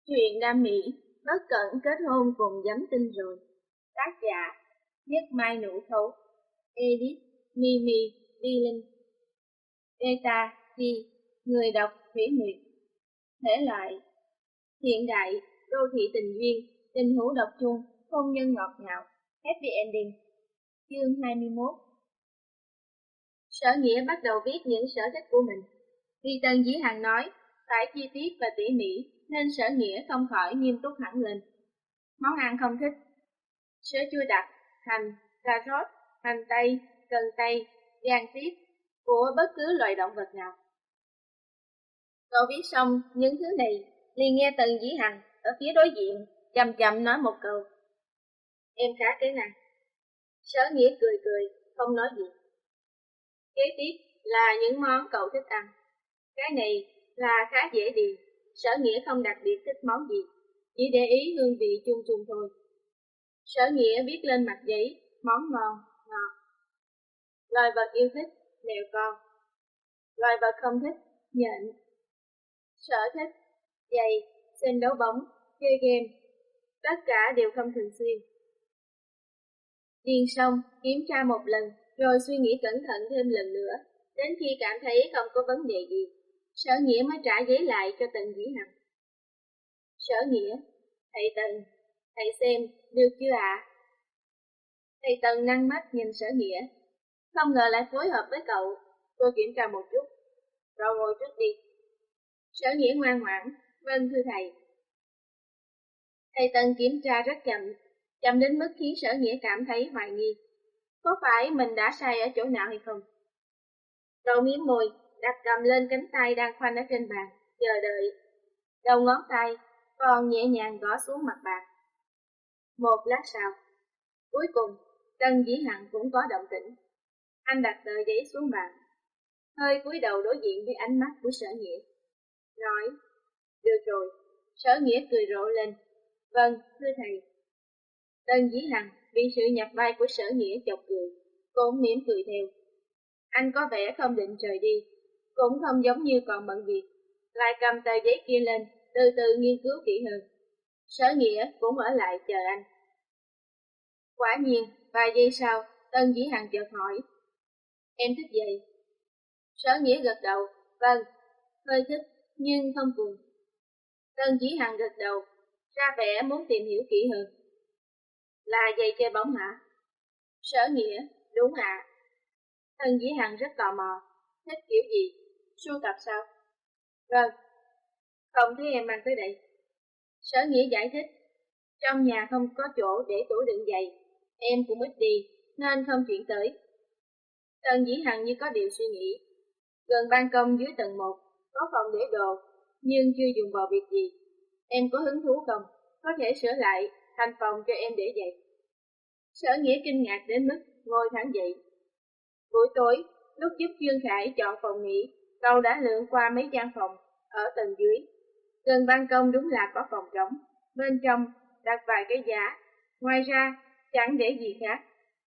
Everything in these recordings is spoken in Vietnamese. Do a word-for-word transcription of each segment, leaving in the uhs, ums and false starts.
Truyện Nam Mỹ, bất cẩn kết hôn cùng giấm tinh rồi. Tác giả, Nhất Mai Nụ Thấu. Edit, Mimi, Đi Linh. Beta, Chi, người đọc Thủy Nguyệt. Thể loại, hiện đại, đô thị tình duyên, tình hữu độc chung, hôn nhân ngọt ngào, happy ending. Chương hai mươi mốt. Sở Nghĩa bắt đầu viết những sở thích của mình. Vì Tần Dĩ Hằng nói, phải chi tiết và tỉ mỉ, nên Sở Nghĩa không khỏi nghiêm túc hẳn lên. Món ăn không thích: sữa chua đặc, hành, cà rốt, hành tây, cần tây, gan tiết của bất cứ loài động vật nào. Cậu viết xong những thứ này, liền nghe Tần Dĩ Hằng ở phía đối diện chậm chậm nói một câu: em khá cái này. Sở Nghĩa cười cười, không nói gì. Kế tiếp là những món cậu thích ăn. Cái này là khá dễ điền, Sở Nghĩa không đặc biệt thích món gì, chỉ để ý hương vị chung chung thôi. Sở Nghĩa viết lên mặt giấy món ngon, ngọt. Loài vật yêu thích, mèo con. Loài vật không thích, nhện. Sở thích, giày, xem đấu bóng, chơi game. Tất cả đều không thường xuyên. Điền xong, kiểm tra một lần, rồi suy nghĩ cẩn thận thêm lần nữa, đến khi cảm thấy không có vấn đề gì, Sở Nghĩa mới trả giấy lại cho Tần Dĩ Hằng. Sở Nghĩa, thầy Tần, thầy xem, được chưa ạ? À? Thầy Tần nâng mắt nhìn Sở Nghĩa, không ngờ lại phối hợp với cậu. Tôi kiểm tra một chút, rồi ngồi trước đi. Sở Nghĩa ngoan ngoãn, vâng thưa thầy. Thầy Tần kiểm tra rất chậm, chậm đến mức khiến Sở Nghĩa cảm thấy hoài nghi. Có phải mình đã sai ở chỗ nào hay không? Cậu mím môi, đặt cầm lên cánh tay đang khoanh ở trên bàn, chờ đợi. Đầu ngón tay còn nhẹ nhàng gõ xuống mặt bàn. Một lát sau, cuối cùng, Tần Dĩ Hằng cũng có động tĩnh. Anh đặt tờ giấy xuống bàn, hơi cúi đầu đối diện với ánh mắt của Sở Nghĩa. Nói, được rồi. Sở Nghĩa cười rộ lên. Vâng, thưa thầy. Tần Dĩ Hằng bị sự nhập vai của Sở Nghĩa chọc cười, cũng mỉm cười theo. Anh có vẻ không định rời đi, cũng không giống như còn bận việc, lại cầm tờ giấy kia lên, từ từ nghiên cứu kỹ hơn. Sở Nghĩa cũng ở lại chờ anh. Quả nhiên, vài giây sau, Tần Dĩ Hằng chợt hỏi, em thích giày? Sở Nghĩa gật đầu, vâng, hơi thích, nhưng không cùng. Tần Dĩ Hằng gật đầu, ra vẻ muốn tìm hiểu kỹ hơn. Là giày chơi bóng hả? Sở Nghĩa, đúng ạ. À. Tần Dĩ Hằng rất tò mò, thích kiểu gì? Sưu tập sao? Vâng. Không thấy em mang tới đây. Sở Nghĩa giải thích, trong nhà không có chỗ để tủ đựng giày, em cũng ít đi, nên không chuyển tới. Tần Dĩ Hằng như có điều suy nghĩ. Gần ban công dưới tầng một, có phòng để đồ, nhưng chưa dùng vào việc gì. Em có hứng thú không? Có thể sửa lại thành phòng cho em để giày. Sở Nghĩa kinh ngạc đến mức ngồi thẳng dậy. Buổi tối, lúc giúp Trương Khải chọn phòng nghỉ, cậu đã lượn qua mấy gian phòng ở tầng dưới. Gần ban công đúng là có phòng trống, bên trong đặt vài cái giá, ngoài ra chẳng để gì khác.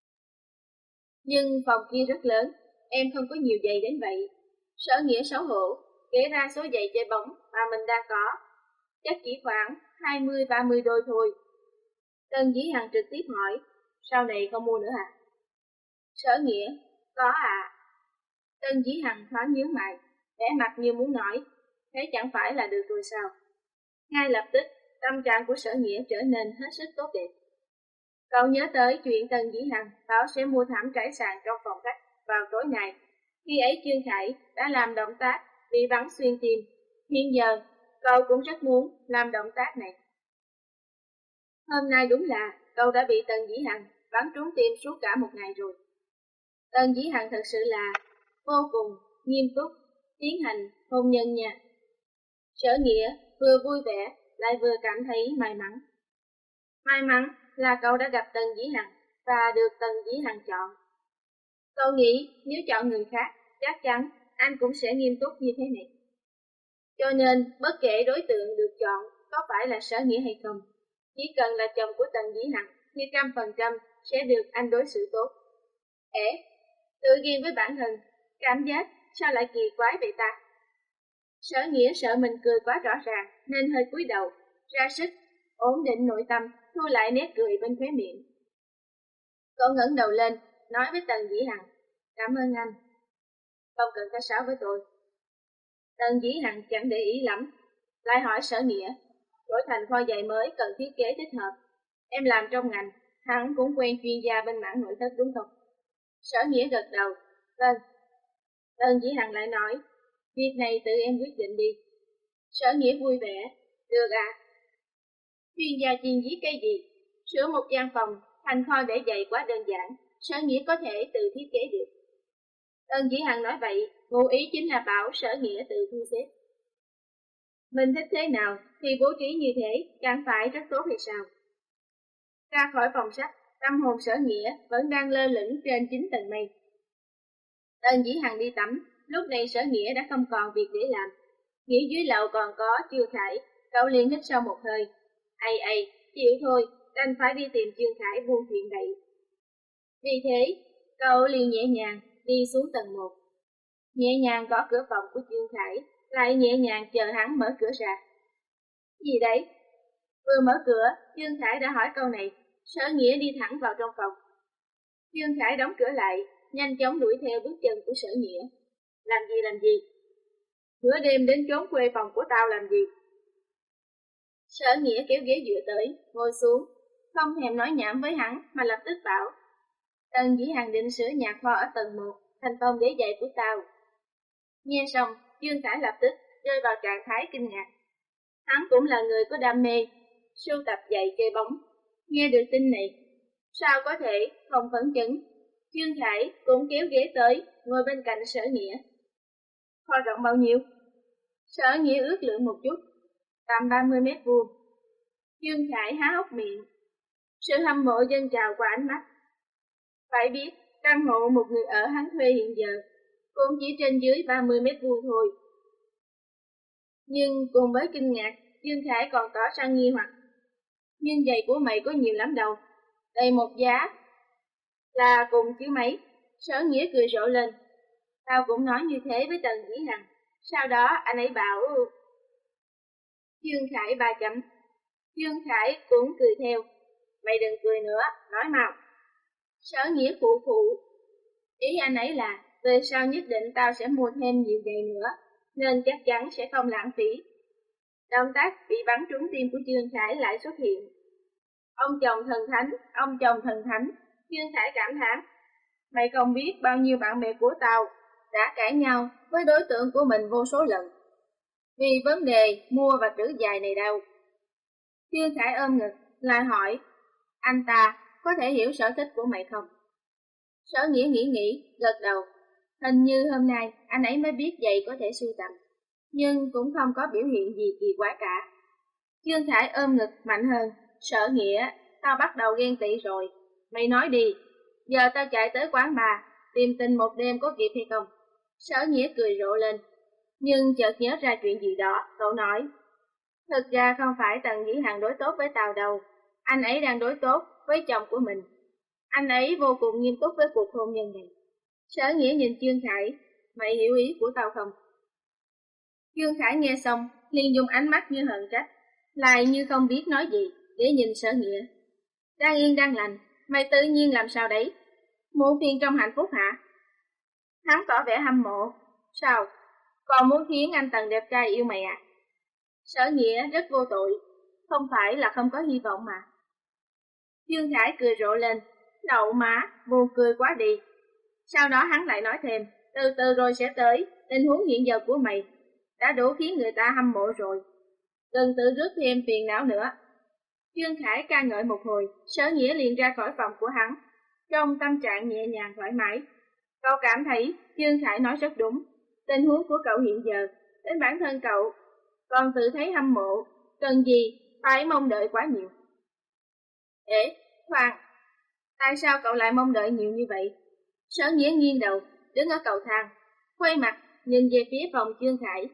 Nhưng phòng kia rất lớn, em không có nhiều giày đến vậy. Sở Nghĩa xấu hổ, kể ra số giày chơi bóng mà mình đang có, chắc chỉ khoảng hai mươi ba mươi đôi thôi. Tần Dĩ Hằng trực tiếp hỏi, sau này không mua nữa à? Sở Nghĩa, có à. Tần Dĩ Hằng thoáng nhíu mày, vẻ mặt như muốn nói, thế chẳng phải là được rồi sao? Ngay lập tức, tâm trạng của Sở Nghĩa trở nên hết sức tốt đẹp. Cậu nhớ tới chuyện Tần Dĩ Hằng bảo sẽ mua thảm trải sàn trong phòng khách vào tối nay. Khi ấy Trương Khải đã làm động tác bị bắn xuyên tim. Hiện giờ, cậu cũng rất muốn làm động tác này. Hôm nay đúng là cậu đã bị Tần Dĩ Hằng bắn trúng tim suốt cả một ngày rồi. Tần Dĩ Hằng thật sự là vô cùng nghiêm túc tiến hành hôn nhân nha. Sở Nghĩa vừa vui vẻ lại vừa cảm thấy may mắn. May mắn là cậu đã gặp Tần Dĩ Hằng và được Tần Dĩ Hằng chọn. Cậu nghĩ nếu chọn người khác, chắc chắn anh cũng sẽ nghiêm túc như thế này. Cho nên bất kể đối tượng được chọn có phải là Sở Nghĩa hay không, chỉ cần là chồng của Tần Dĩ Hằng thì trăm phần trăm sẽ được anh đối xử tốt. Ế, tự ghen với bản thân, cảm giác sao lại kỳ quái vậy ta? Sở Nghĩa sợ mình cười quá rõ ràng nên hơi cúi đầu, ra sức, ổn định nội tâm, thu lại nét cười bên khóe miệng. Cậu ngẩng đầu lên, nói với Tần Dĩ Hằng, cảm ơn anh. Không cần khách sáo với tôi. Tần Dĩ Hằng chẳng để ý lắm, lại hỏi Sở Nghĩa, đổi thành kho giày mới cần thiết kế thích hợp. Em làm trong ngành, hắn cũng quen chuyên gia bên mảng nội thất đúng không? Sở Nghĩa gật đầu, vâng. Tần Dĩ Hằng lại nói, việc này tự em quyết định đi. Sở Nghĩa vui vẻ, được ạ. À? Chuyên gia chuyên viết cái gì? Sửa một gian phòng thành kho để giày quá đơn giản, Sở Nghĩa có thể tự thiết kế được. Tần Dĩ Hằng nói vậy, ngụ ý chính là bảo Sở Nghĩa tự thu xếp. Mình thích thế nào thì bố trí như thế, chẳng phải rất tốt hay sao? Ra khỏi phòng sách, tâm hồn Sở Nghĩa vẫn đang lơ lửng trên chín tầng mây. Tần Dĩ Hằng đi tắm, lúc này Sở Nghĩa đã không còn việc để làm. Nghĩ dưới lầu còn có Trương Khải, cậu liền hít sâu một hơi. Ây ây, chịu thôi, đành phải đi tìm Trương Khải buôn chuyện vậy. Vì thế, cậu liền nhẹ nhàng đi xuống tầng một. Nhẹ nhàng gõ cửa phòng của Trương Khải, lại nhẹ nhàng chờ hắn mở cửa ra. Gì đấy? Vừa mở cửa, Trương Khải đã hỏi câu này, Sở Nghĩa đi thẳng vào trong phòng. Trương Khải đóng cửa lại, nhanh chóng đuổi theo bước chân của Sở Nghĩa. Làm gì làm gì? Nửa đêm đến trốn khuê phòng của tao làm gì? Sở Nghĩa kéo ghế dựa tới, ngồi xuống, không thèm nói nhảm với hắn mà lập tức bảo. Tần Dĩ Hằng định sửa nhà kho ở tầng một, thành phòng để giày của tao. Nghe xong, Trương Khải lập tức rơi vào trạng thái kinh ngạc. Hắn cũng là người có đam mê, sưu tập giày chơi bóng. Nghe được tin này, sao có thể không phấn chấn? Trương Khải cũng kéo ghế tới, ngồi bên cạnh Sở Nghĩa. Kho rộng bao nhiêu? Sở Nghĩa ước lượng một chút, tầm ba mươi mét vuông. Trương Khải há hốc miệng, sự hâm mộ dâng trào qua ánh mắt. Phải biết, căn hộ một người ở hắn thuê hiện giờ cũng chỉ trên dưới ba mươi mét vuông thôi. Nhưng cùng với kinh ngạc, Trương Khải còn tỏ ra nghi hoặc. Nhưng giày của mày có nhiều lắm đâu, đây một giá là cùng chứ mấy. Sở Nghĩa cười rộ lên. Tao cũng nói như thế với Tần Dĩ Hằng. Sau đó anh ấy bảo Trương Khải ba chấm. Trương Khải cũng cười theo. Mày đừng cười nữa, nói mau. Sở Nghĩa phụ phụ. Ý anh ấy là về sau nhất định tao sẽ mua thêm nhiều giày nữa, nên chắc chắn sẽ không lãng phí. Động tác bị bắn trúng tim của Trương Khải lại xuất hiện. Ông chồng thần thánh, ông chồng thần thánh. Trương Khải cảm thán. Mày không biết bao nhiêu bạn bè của tao đã cãi nhau với đối tượng của mình vô số lần vì vấn đề mua và trữ giày này đâu. Trương Khải ôm ngực, lại hỏi, anh ta có thể hiểu sở thích của mày không? Sở Nghĩa nghĩ nghĩ, gật đầu. Hình như hôm nay anh ấy mới biết giày có thể sưu tầm, nhưng cũng không có biểu hiện gì kỳ quái cả. Trương Khải ôm ngực mạnh hơn. Sở Nghĩa, tao bắt đầu ghen tị rồi. Mày nói đi, giờ tao chạy tới quán bar tìm tình một đêm có kịp hay không? Sở Nghĩa cười rộ lên, nhưng chợt nhớ ra chuyện gì đó, cậu nói. Thực ra không phải Tần Dĩ Hằng đối tốt với tao đâu, anh ấy đang đối tốt với chồng của mình. Anh ấy vô cùng nghiêm túc với cuộc hôn nhân này. Sở Nghĩa nhìn Trương Khải, mày hiểu ý của tao không? Trương Khải nghe xong, liền dùng ánh mắt như hận trách, lại như không biết nói gì, để nhìn Sở Nghĩa. Đang yên đang lành, mày tự nhiên làm sao đấy? Muộn phiền trong hạnh phúc hả? Hắn tỏ vẻ hâm mộ. Sao? Còn muốn khiến anh Tần đẹp trai yêu mày à? Sở Nghĩa rất vô tội, không phải là không có hy vọng mà. Trương Khải cười rộ lên, đậu má, buồn cười quá đi. Sau đó hắn lại nói thêm, từ từ rồi sẽ tới, tình huống hiện giờ của mày đã đủ khiến người ta hâm mộ rồi, đừng tự rước thêm phiền não nữa. Trương Khải ca ngợi một hồi, Sở Nghĩa liền ra khỏi phòng của hắn, trong tâm trạng nhẹ nhàng thoải mái. Cậu cảm thấy Trương Khải nói rất đúng, tình huống của cậu hiện giờ, đến bản thân cậu còn tự thấy hâm mộ, cần gì phải mong đợi quá nhiều. Ê, khoan, tại sao cậu lại mong đợi nhiều như vậy? Sở Nghĩa nghiêng đầu, đứng ở cầu thang, quay mặt nhìn về phía phòng Trương Khải.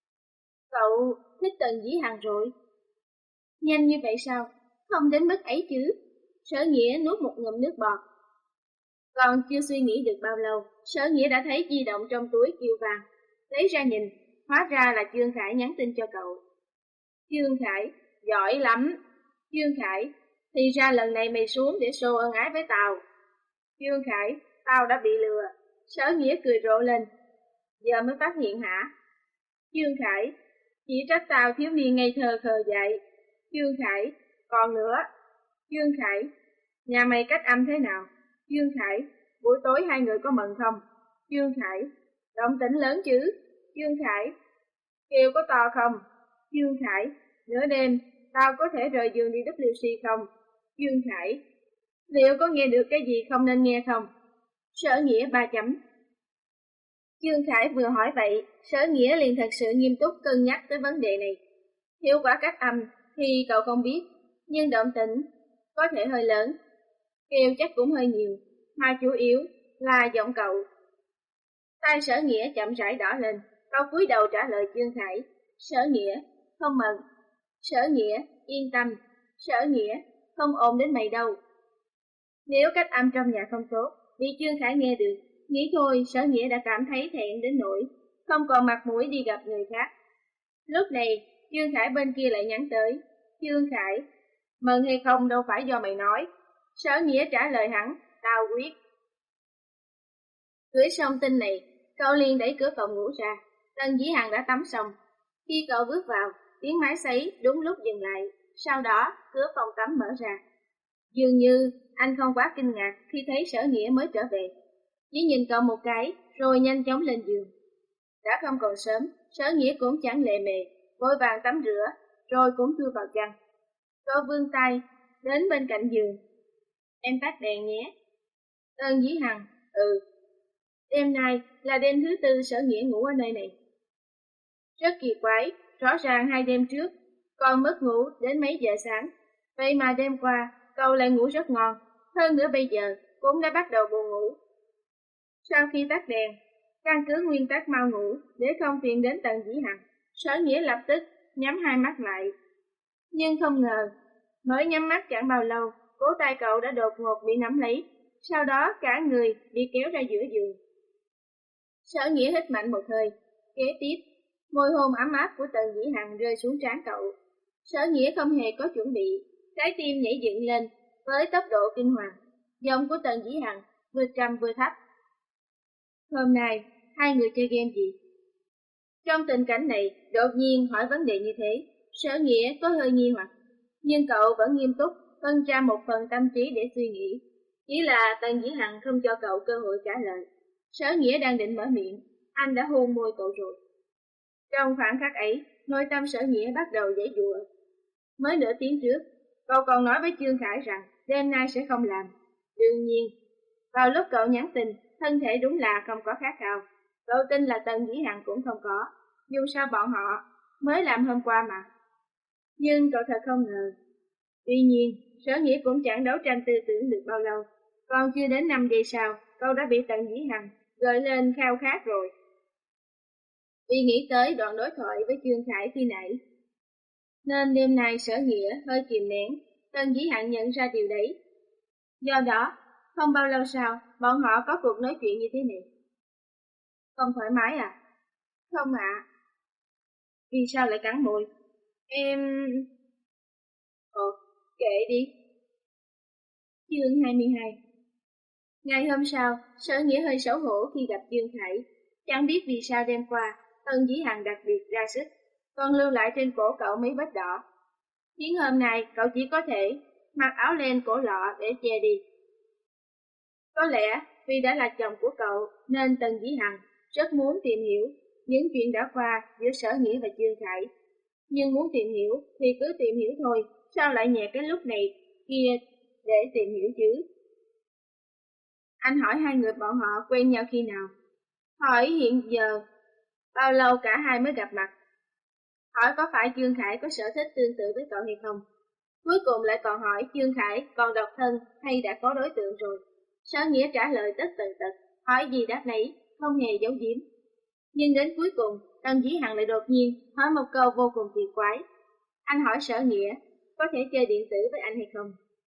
Cậu thích Tần Dĩ Hằng rồi. Nhanh như vậy sao? Không đến mức ấy chứ. Sở Nghĩa nuốt một ngụm nước bọt. Còn chưa suy nghĩ được bao lâu, Sở Nghĩa đã thấy di động trong túi kêu vàng. Lấy ra nhìn, hóa ra là Trương Khải nhắn tin cho cậu. Trương Khải, giỏi lắm. Dương Khải, thì ra lần này mày xuống để show ân ái với tao. Dương Khải, tao đã bị lừa. Sở Nghĩa cười rộ lên. Giờ mới phát hiện hả? Dương Khải, chỉ trách tao thiếu niên ngây thơ khờ dại. Dương Khải, còn nữa. Dương Khải, nhà mày cách âm thế nào? Dương Khải, buổi tối hai người có mần không? Dương Khải, động tĩnh lớn chứ? Dương Khải, kêu có to không? Dương Khải, nửa đêm, tao có thể rời giường đi vê kép xê không? Dương Khải, liệu có nghe được cái gì không nên nghe không? Sở Nghĩa ba chấm. Dương Khải vừa hỏi vậy, Sở Nghĩa liền thật sự nghiêm túc cân nhắc tới vấn đề này. Hiệu quả cách âm thì cậu không biết, nhưng động tĩnh có thể hơi lớn, kêu chắc cũng hơi nhiều, mà chủ yếu là giọng cậu. Tai Sở Nghĩa chậm rãi đỏ lên, cậu cúi đầu trả lời Dương Khải. Sở Nghĩa, không mừng. Sở Nghĩa, yên tâm. Sở Nghĩa, không ồn đến mày đâu. Nếu cách âm trong nhà không tốt, bị Dương Khải nghe được, nghĩ thôi Sở Nghĩa đã cảm thấy thẹn đến nỗi không còn mặt mũi đi gặp người khác. Lúc này, Dương Khải bên kia lại nhắn tới. Dương Khải, mừng hay không đâu phải do mày nói. Sở Nghĩa trả lời hắn, tao quyết. Gửi xong tin này, cậu liền đẩy cửa phòng ngủ ra. Tần Dĩ Hằng đã tắm xong. Khi cậu bước vào, tiếng máy sấy đúng lúc dừng lại. Sau đó, cửa phòng tắm mở ra. Dường như anh không quá kinh ngạc khi thấy Sở Nghĩa mới trở về. Chỉ nhìn cậu một cái, rồi nhanh chóng lên giường. Đã không còn sớm, Sở Nghĩa cũng chẳng lệ mề, vội vàng tắm rửa, rồi cũng chui vào chăn. Cậu vươn tay đến bên cạnh giường. Em tắt đèn nhé. Tần Dĩ Hằng, ừ. Đêm nay là đêm thứ tư Sở Nghĩa ngủ ở nơi này. Rất kỳ quái, rõ ràng hai đêm trước, con mất ngủ đến mấy giờ sáng. Vậy mà đêm qua, cậu lại ngủ rất ngon. Hơn nữa bây giờ, cũng đã bắt đầu buồn ngủ. Sau khi tắt đèn, căn cứ nguyên tắc mau ngủ để không phiền đến Tần Dĩ Hằng, Sở Nghĩa lập tức nhắm hai mắt lại. Nhưng không ngờ, mới nhắm mắt chẳng bao lâu, cổ tay cậu đã đột ngột bị nắm lấy, sau đó cả người bị kéo ra giữa giường. Sở Nghĩa hít mạnh một hơi, kế tiếp, môi hôn ấm áp của Tần Dĩ Hằng rơi xuống trán cậu. Sở Nghĩa không hề có chuẩn bị, trái tim nhảy dựng lên với tốc độ kinh hoàng. Giọng của Tần Dĩ Hằng vừa trầm vừa thấp. Hôm nay, hai người chơi game gì? Trong tình cảnh này, đột nhiên hỏi vấn đề như thế, Sở Nghĩa có hơi nghi hoặc, nhưng cậu vẫn nghiêm túc, phân ra một phần tâm trí để suy nghĩ. Chỉ là Tần Dĩ Hằng không cho cậu cơ hội trả lời. Sở Nghĩa đang định mở miệng, anh đã hôn môi cậu rồi. Trong khoảng khắc ấy, nội tâm Sở Nghĩa bắt đầu giãy giụa. Mới nửa tiếng trước, cậu còn nói với Dương Khải rằng đêm nay sẽ không làm. Đương nhiên, vào lúc cậu nhắn tin, thân thể đúng là không có khát khao. Cậu tin là Tần Dĩ Hằng cũng không có, dù sao bọn họ mới làm hôm qua mà. Nhưng cậu thật không ngờ. Tuy nhiên, Sở Nghĩa cũng chẳng đấu tranh tư tưởng được bao lâu. Còn chưa đến năm giây sau, cậu đã bị Tần Dĩ Hằng gợi lên khao khát rồi. Vì nghĩ tới đoạn đối thoại với Dương Khải khi nãy, nên đêm nay Sở Nghĩa hơi kìm nén. Tần Dĩ Hằng nhận ra điều đấy. Do đó, không bao lâu sau, bọn họ có cuộc nói chuyện như thế này. Không thoải mái à? Không ạ. À. Vì sao lại cắn môi? Em... Ồ, kệ đi. Chương hai mươi hai. Ngày hôm sau, Sở Nghĩa hơi xấu hổ khi gặp Dương Khải. Chẳng biết vì sao đêm qua, Tần Dĩ Hằng đặc biệt ra sức, còn lưu lại trên cổ cậu mấy vết đỏ. Khiến hôm nay cậu chỉ có thể mặc áo len cổ lọ để che đi. Có lẽ vì đã là chồng của cậu nên Tần Dĩ Hằng rất muốn tìm hiểu những chuyện đã qua giữa Sở Nghĩa và Dương Khải. Nhưng muốn tìm hiểu thì cứ tìm hiểu thôi, sao lại nhẹ cái lúc này kia để tìm hiểu chứ? Anh hỏi hai người bọn họ quen nhau khi nào? Hỏi hiện giờ bao lâu cả hai mới gặp mặt? Hỏi có phải Dương Khải có sở thích tương tự với cậu hay không? Cuối cùng lại còn hỏi Dương Khải còn độc thân hay đã có đối tượng rồi. Sở Nghĩa trả lời tất tần tật, hỏi gì đáp nấy, không hề giấu giếm. Nhưng đến cuối cùng, Tần Dĩ Hằng lại đột nhiên hỏi một câu vô cùng kỳ quái. Anh hỏi Sở Nghĩa có thể chơi điện tử với anh hay không?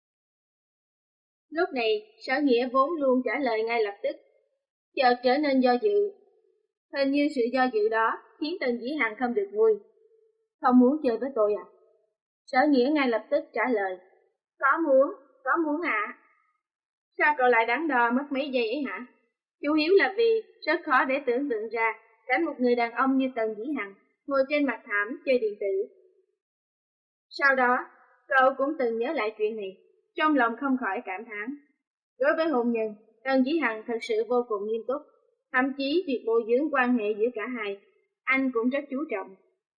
Lúc này, Sở Nghĩa vốn luôn trả lời ngay lập tức, chợt trở nên do dự. Hình như sự do dự đó khiến Tần Dĩ Hằng không được vui. Không muốn chơi với tôi à? Sở Nghĩa ngay lập tức trả lời, có muốn, có muốn ạ. À. Sao cậu lại đắn đo mất mấy giây ấy hả? Chủ yếu là vì rất khó để tưởng tượng ra cảnh một người đàn ông như Tần Dĩ Hằng ngồi trên mặt thảm chơi điện tử. Sau đó, cậu cũng từng nhớ lại chuyện này, trong lòng không khỏi cảm thán. Đối với hôn nhân, Tần Dĩ Hằng thật sự vô cùng nghiêm túc, thậm chí việc bồi dưỡng quan hệ giữa cả hai, anh cũng rất chú trọng.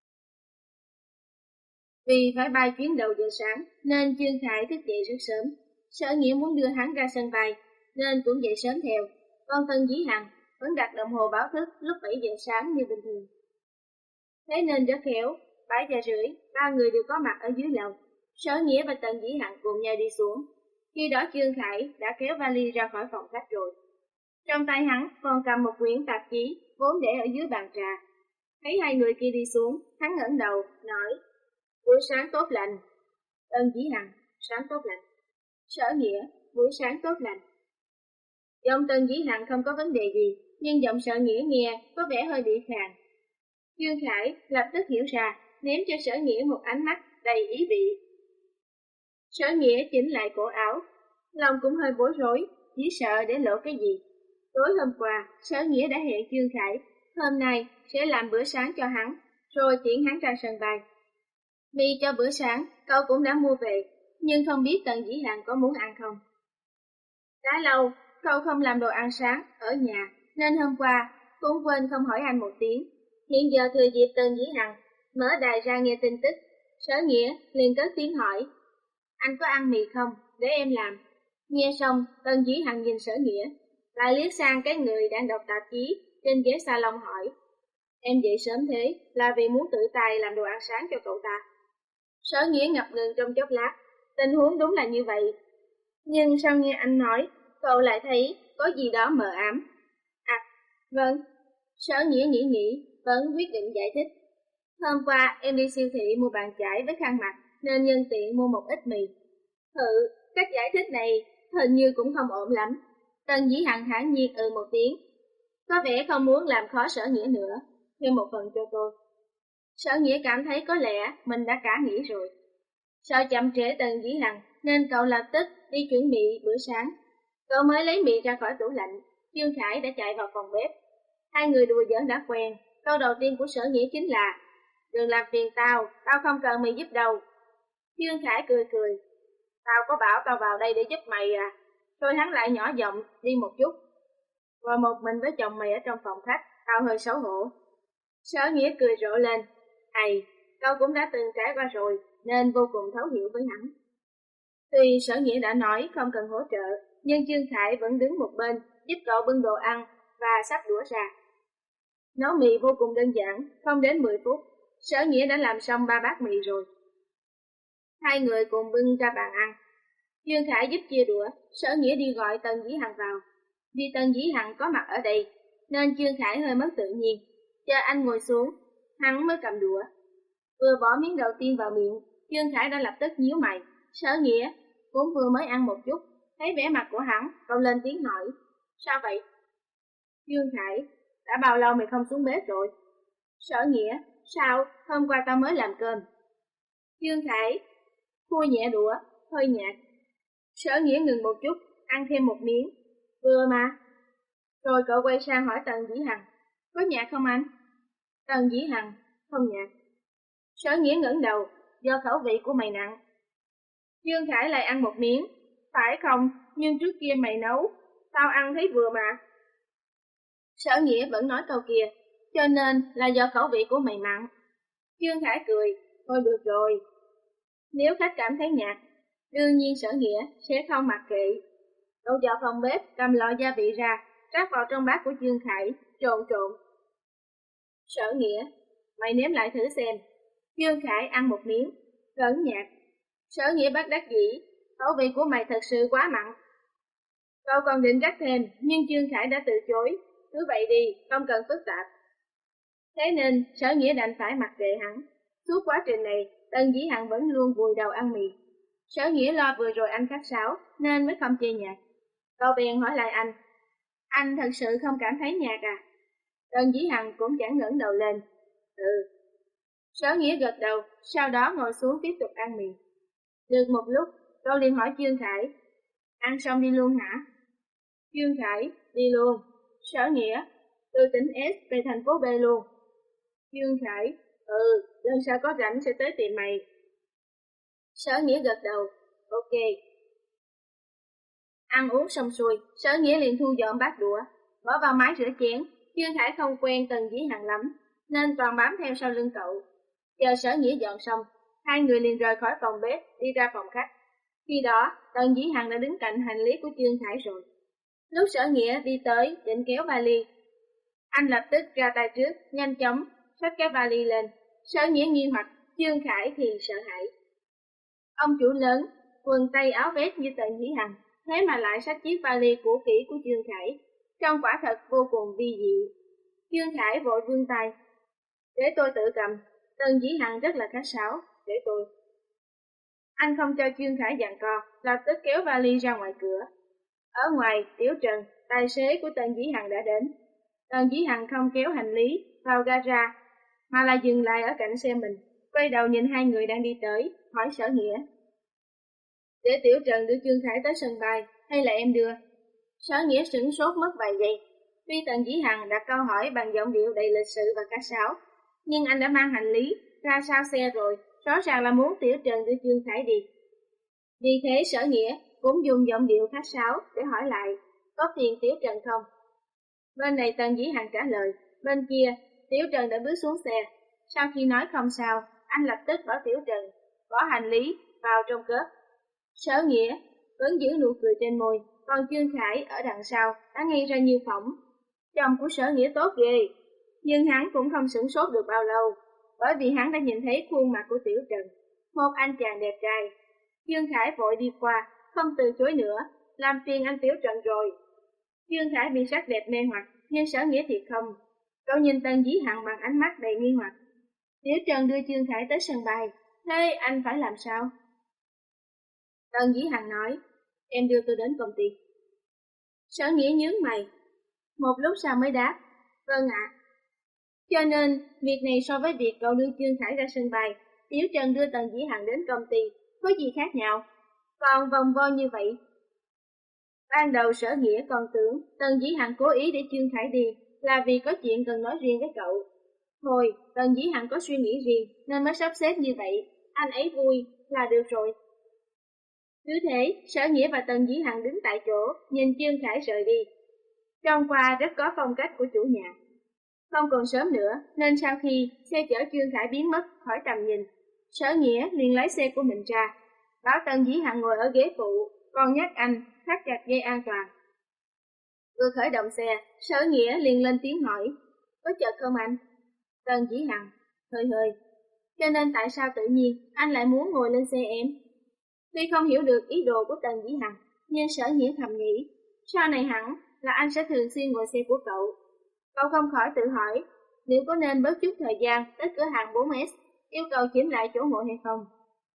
Vì phải bay chuyến đầu giờ sáng, nên Trương Khải thức dậy rất sớm. Sở Nghĩa muốn đưa hắn ra sân bay, nên cũng dậy sớm theo. Còn Tần Dĩ Hằng vẫn đặt đồng hồ báo thức lúc bảy giờ sáng như bình thường. Thế nên rất khéo, bảy giờ rưỡi, ba người đều có mặt ở dưới lầu. Sở Nghĩa và Tần Dĩ Hằng cùng nhau đi xuống. Khi đó Trương Khải đã kéo vali ra khỏi phòng khách rồi. Trong tay hắn còn cầm một quyển tạp chí vốn để ở dưới bàn trà. Thấy hai người kia đi xuống, hắn ngẩng đầu, nói, buổi sáng tốt lành. Tần Dĩ Hằng, sáng tốt lành. Sở Nghĩa, buổi sáng tốt lành. Giọng Tần Dĩ Hằng không có vấn đề gì, nhưng giọng Sở Nghĩa nghe có vẻ hơi bị khàn. Trương Khải lập tức hiểu ra, ném cho Sở Nghĩa một ánh mắt đầy ý vị. Sở Nghĩa chỉnh lại cổ áo, lòng cũng hơi bối rối, chỉ sợ để lộ cái gì. Tối hôm qua, Sở Nghĩa đã hẹn Trương Khải, hôm nay sẽ làm bữa sáng cho hắn, rồi tiễn hắn ra sân bay. Mì cho bữa sáng, cậu cũng đã mua về, nhưng không biết Tần Dĩ Hằng có muốn ăn không. Đã lâu, cậu không làm đồ ăn sáng ở nhà, nên hôm qua cũng quên không hỏi anh một tiếng. Hiện giờ thừa dịp Tần Dĩ Hằng mở đài ra nghe tin tức, Sở Nghĩa liền cất tiếng hỏi, anh có ăn mì không, để em làm. Nghe xong, Tần Dĩ Hằng nhìn Sở Nghĩa, lại liếc sang cái người đang đọc tạp chí trên ghế salon hỏi, em dậy sớm thế là vì muốn tự tay làm đồ ăn sáng cho cậu ta. Sở Nghĩa ngập ngừng trong chốc lát, tình huống đúng là như vậy. Nhưng sau nghe anh nói, cậu lại thấy có gì đó mờ ám. À, vâng. Sở Nghĩa nghĩ nghĩ, vẫn quyết định giải thích. Hôm qua em đi siêu thị mua bàn chải với khăn mặt, nên nhân tiện mua một ít mì. Thử, cách giải thích này hình như cũng không ổn lắm. Tần Dĩ Hằng thản nhiên ừ một tiếng. Có vẻ không muốn làm khó Sở Nghĩa nữa, thêm một phần cho tôi. Sở Nghĩa cảm thấy có lẽ mình đã cả nghĩ rồi. Sợ chậm trễ Tần Dĩ Hằng, nên cậu lập tức đi chuẩn bị bữa sáng. Cậu mới lấy mì ra khỏi tủ lạnh, Trương Khải đã chạy vào phòng bếp. Hai người đùa giỡn đã quen, câu đầu tiên của Sở Nghĩa chính là, đừng làm phiền tao, tao không cần mày giúp đâu. Trương Khải cười cười, tao có bảo tao vào đây để giúp mày à. Rồi hắn lại nhỏ giọng đi một chút. Và một mình với chồng mày ở trong phòng khách, tao hơi xấu hổ. Sở Nghĩa cười rộ lên, hay, cậu cũng đã từng trải qua rồi, nên vô cùng thấu hiểu với hắn. Tuy Sở Nghĩa đã nói không cần hỗ trợ, nhưng Trương Khải vẫn đứng một bên, giúp cậu bưng đồ ăn và sắp đũa ra. Nấu mì vô cùng đơn giản, không đến mười phút, Sở Nghĩa đã làm xong ba bát mì rồi. Hai người cùng bưng ra bàn ăn. Trương Khải giúp chia đũa, Sở Nghĩa đi gọi Tần Dĩ Hằng vào. Vì Tần Dĩ Hằng có mặt ở đây, nên Trương Khải hơi mất tự nhiên. Chờ anh ngồi xuống, hắn mới cầm đũa. Vừa bỏ miếng đầu tiên vào miệng, Trương Khải đã lập tức nhíu mày. Sở Nghĩa cũng vừa mới ăn một chút, thấy vẻ mặt của hắn, cậu lên tiếng hỏi, sao vậy? Trương Khải, đã bao lâu mày không xuống bếp rồi? Sở Nghĩa, sao, hôm qua tao mới làm cơm. Trương Khải, khua nhẹ đũa, hơi nhạt. Sở Nghĩa ngừng một chút, ăn thêm một miếng, vừa mà. Rồi cậu quay sang hỏi Tần Dĩ Hằng, có nhạt không anh? Tần Dĩ Hằng, không nhạt. Sở Nghĩa ngẩng đầu, do khẩu vị của mày nặng. Trương Khải lại ăn một miếng, phải không, nhưng trước kia mày nấu, tao ăn thấy vừa mà. Sở Nghĩa vẫn nói câu kia, cho nên là do khẩu vị của mày mặn. Trương Khải cười, thôi được rồi. Nếu khách cảm thấy nhạt, đương nhiên Sở Nghĩa sẽ không mặc kệ. Cậu vào phòng bếp cầm lọ gia vị ra, rắc vào trong bát của Trương Khải, trộn trộn. Sở Nghĩa, mày nếm lại thử xem. Trương Khải ăn một miếng, vẫn nhạt. Sở Nghĩa bất đắc dĩ, khẩu vị của mày thật sự quá mặn. Cậu còn định rắc thêm, nhưng Trương Khải đã từ chối. Cứ vậy đi, không cần phức tạp. Thế nên, Sở Nghĩa đành phải mặc kệ hắn. Suốt quá trình này, Tần Dĩ Hằng vẫn luôn vùi đầu ăn mì. Sở Nghĩa lo vừa rồi anh khách sáo, nên mới không chê nhạt. Cậu bèn hỏi lại anh, anh thật sự không cảm thấy nhạt à? Tần Dĩ Hằng cũng chẳng ngẩng đầu lên. Ừ. Sở Nghĩa gật đầu, sau đó ngồi xuống tiếp tục ăn mì. Được một lúc, tôi liền hỏi Chương Khải, ăn xong đi luôn hả? Chương Khải, đi luôn. Sở Nghĩa, từ tỉnh S về thành phố B luôn. Chương Khải, ừ, lần sau có rảnh sẽ tới tìm mày. Sở Nghĩa gật đầu, ok. Ăn uống xong xuôi, Sở Nghĩa liền thu dọn bát đũa, bỏ vào máy rửa chén. Chương Khải không quen Tần Dĩ Hằng lắm, nên toàn bám theo sau lưng cậu. Chờ Sở Nghĩa dọn xong, hai người liền rời khỏi phòng bếp, đi ra phòng khách. Khi đó, Tần Dĩ Hằng đã đứng cạnh hành lý của Chương Khải rồi. Lúc Sở Nghĩa đi tới, định kéo vali, anh lập tức ra tay trước, nhanh chóng xách cái vali lên. Sở Nghĩa nghi hoặc, Chương Khải thì sợ hãi. Ông chủ lớn, quần tây áo vest như Tần Dĩ Hằng, thế mà lại xách chiếc vali cũ kỹ của Chương Khải, trông quả thật vô cùng vi diệu. Chương Khải vội vươn tay, để tôi tự cầm. Tần Dĩ Hằng rất là khách sáo, để tôi. Anh không cho Chương Khải giằng co, lập tức kéo vali ra ngoài cửa. Ở ngoài, Tiểu Trần, tài xế của Tần Dĩ Hằng đã đến. Tần Dĩ Hằng không kéo hành lý vào gara, mà là dừng lại ở cạnh xe mình, quay đầu nhìn hai người đang đi tới, hỏi Sở Nghĩa. Để Tiểu Trần đưa Chương Khải tới sân bay, hay là em đưa? Sở Nghĩa sửng sốt mất vài giây. Tuy Tần Dĩ Hằng đặt câu hỏi bằng giọng điệu đầy lịch sự và khách sáo, nhưng anh đã mang hành lý ra sau xe rồi, rõ ràng là muốn Tiểu Trần đưa Chương Khải đi. Vì thế Sở Nghĩa cũng dùng giọng điệu khách sáo để hỏi lại, có phiền Tiểu Trần không? Bên này Tần Dĩ Hằng trả lời, bên kia Tiểu Trần đã bước xuống xe. Sau khi nói không sao, anh lập tức bảo Tiểu Trần bỏ hành lý vào trong cốp. Sở Nghĩa vẫn giữ nụ cười trên môi, còn Chương Khải ở đằng sau đã ngây ra như phỏng. Chồng của Sở Nghĩa tốt ghê, nhưng hắn cũng không sửng sốt được bao lâu, bởi vì hắn đã nhìn thấy khuôn mặt của Tiểu Trần, một anh chàng đẹp trai. Chương Khải vội đi qua, không từ chối nữa, làm phiền anh Tiểu Trần rồi. Chương Khải bị sắc đẹp mê hoặc, nhưng Sở Nghĩa thì không. Cậu nhìn Tần Dĩ Hằng bằng ánh mắt đầy nghi hoặc. Tiểu Trần đưa Chương Khải tới sân bay, thế anh phải làm sao? Tần Dĩ Hằng nói, em đưa tôi đến công ty. Sở Nghĩa nhướng mày, một lúc sau mới đáp, vâng ạ. Cho nên, việc này so với việc cậu đưa Chương Khải ra sân bay, Tiểu Trần đưa Tần Dĩ Hằng đến công ty, có gì khác nhau? Còn vòng vo như vậy. Ban đầu Sở Nghĩa còn tưởng Tần Dĩ Hằng cố ý để Chương Khải đi là vì có chuyện cần nói riêng với cậu. Thôi, Tần Dĩ Hằng có suy nghĩ riêng nên mới sắp xếp như vậy, anh ấy vui là được rồi. Cứ thế, Sở Nghĩa và Tần Dĩ Hằng đứng tại chỗ, nhìn Chương Khải rời đi. Trông qua rất có phong cách của chủ nhà. Không còn sớm nữa, nên sau khi xe chở Chương Khải biến mất khỏi tầm nhìn, Sở Nghĩa liền lấy xe của mình ra, bảo Tần Dĩ Hằng ngồi ở ghế phụ, còn nhắc anh thắt chặt dây an toàn. Vừa khởi động xe, Sở Nghĩa liền lên tiếng hỏi, có chợt không anh? Tần Dĩ Hằng, hơi hơi. Cho nên tại sao tự nhiên anh lại muốn ngồi lên xe em? Tuy không hiểu được ý đồ của Tần Dĩ Hằng, nhưng Sở Nghĩa thầm nghĩ, sau này hẳn là anh sẽ thường xuyên ngồi xe của cậu. Cậu không khỏi tự hỏi, liệu có nên bớt chút thời gian tới cửa hàng bốn S, yêu cầu chỉnh lại chỗ ngồi hay không?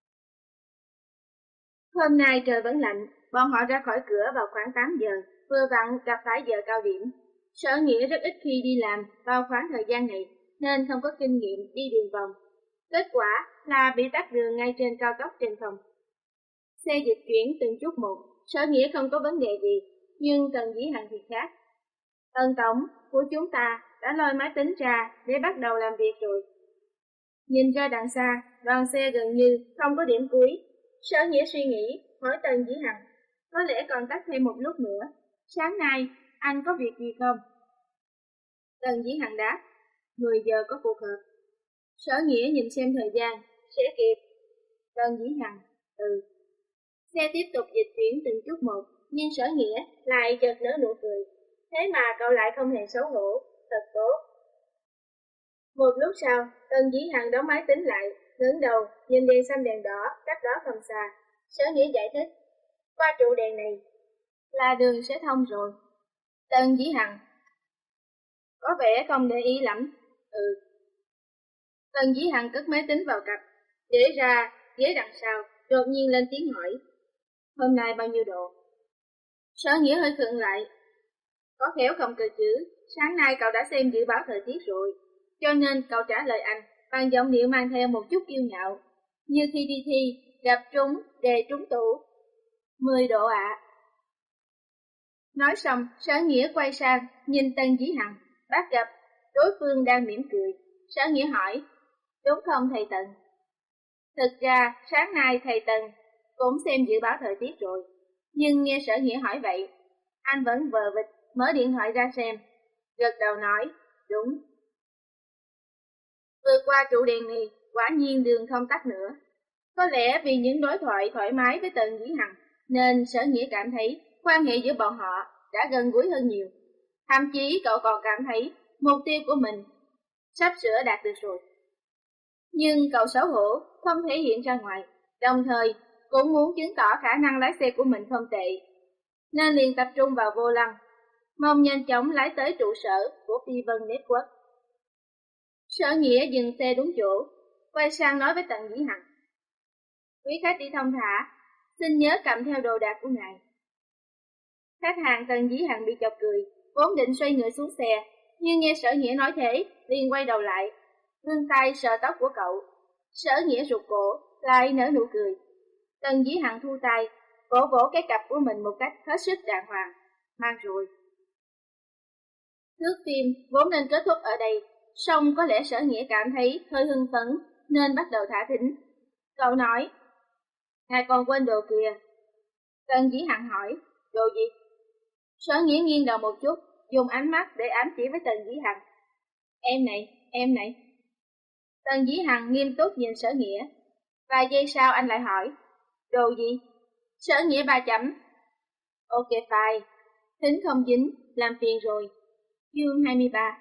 Hôm nay trời vẫn lạnh, bọn họ ra khỏi cửa vào khoảng tám giờ, vừa vặn gặp phải giờ cao điểm. Sở Nghĩa rất ít khi đi làm vào khoảng thời gian này, nên không có kinh nghiệm đi đường vòng. Kết quả là bị tắc đường ngay trên cao tốc trên không. Xe dịch chuyển từng chút một, Sở Nghĩa không có vấn đề gì, nhưng Tần Dĩ Hằng thì khác. Tần tổng của chúng ta đã lôi máy tính ra để bắt đầu làm việc rồi. Nhìn ra đằng xa, đoàn xe gần như không có điểm cuối. Sở Nghĩa suy nghĩ, hỏi Tần Dĩ Hằng, có lẽ còn tắt thêm một lúc nữa. Sáng nay, anh có việc gì không? Tần Dĩ Hằng đáp, mười giờ có cuộc họp. Sở Nghĩa nhìn xem thời gian, sẽ kịp. Tần Dĩ Hằng, ừ. Xe tiếp tục dịch chuyển từng chút một, nhưng Sở Nghĩa lại chợt nở nụ cười. Thế mà cậu lại không hề xấu hổ, thật tốt. Một lúc sau, Tần Dĩ Hằng đóng máy tính lại, ngẩng đầu, nhìn đèn xanh đèn đỏ, cách đó không xa. Sở Nghĩa giải thích, qua trụ đèn này là đường sẽ thông rồi. Tần Dĩ Hằng, có vẻ không để ý lắm. Ừ. Tần Dĩ Hằng cất máy tính vào cặp, để ra ghế đằng sau, đột nhiên lên tiếng hỏi, hôm nay bao nhiêu độ? Sở Nghĩa hơi khựng lại, có khéo không cơ chứ, sáng nay cậu đã xem dự báo thời tiết rồi, cho nên cậu trả lời anh, bằng giọng điệu mang theo một chút kiêu ngạo, như khi đi thi, gặp trúng, đề trúng tủ. Mười độ ạ. À. Nói xong, Sở Nghĩa quay sang, nhìn Tần Dĩ Hằng, bắt gặp đối phương đang mỉm cười. Sở Nghĩa hỏi, đúng không thầy Tần? Thực ra, sáng nay thầy Tần cũng xem dự báo thời tiết rồi, nhưng nghe Sở Nghĩa hỏi vậy, anh vẫn vờ vịt mở điện thoại ra xem, gật đầu nói, đúng. Vừa qua trụ đèn này, quả nhiên đường không tắt nữa. Có lẽ vì những đối thoại thoải mái với Tần Dĩ Hằng, nên Sở Nghĩa cảm thấy quan hệ giữa bọn họ đã gần gũi hơn nhiều. Thậm chí cậu còn cảm thấy mục tiêu của mình sắp sửa đạt được rồi. Nhưng cậu xấu hổ không thể hiện ra ngoài, đồng thời cũng muốn chứng tỏ khả năng lái xe của mình không tệ, nên liền tập trung vào vô lăng, mong nhanh chóng lái tới trụ sở của Phi Vân Network. Sở Nghĩa dừng xe đúng chỗ, quay sang nói với Tần Dĩ Hằng, quý khách đi thông thả, xin nhớ cầm theo đồ đạc của ngài. Khách hàng Tần Dĩ Hằng bị chọc cười, vốn định xoay người xuống xe, nhưng nghe Sở Nghĩa nói thế, liền quay đầu lại, vươn tay sờ tóc của cậu. Sở Nghĩa rụt cổ, lại nở nụ cười. Tần Dĩ Hằng thu tay, vỗ vỗ cái cặp của mình một cách hết sức đàng hoàng. Mang rồi. Thước phim vốn nên kết thúc ở đây, song có lẽ Sở Nghĩa cảm thấy hơi hưng phấn, nên bắt đầu thả thính. Cậu nói, ngài còn quên đồ kìa. Tần Dĩ Hằng hỏi, đồ gì? Sở Nghĩa nghiêng đầu một chút, dùng ánh mắt để ám chỉ với Tần Dĩ Hằng. Em này, em này. Tần Dĩ Hằng nghiêm túc nhìn Sở Nghĩa. Vài giây sau anh lại hỏi, đồ gì? Sở Nghĩa ba chấm. Ok fine, thính không dính, làm phiền rồi. Chương hai mươi ba.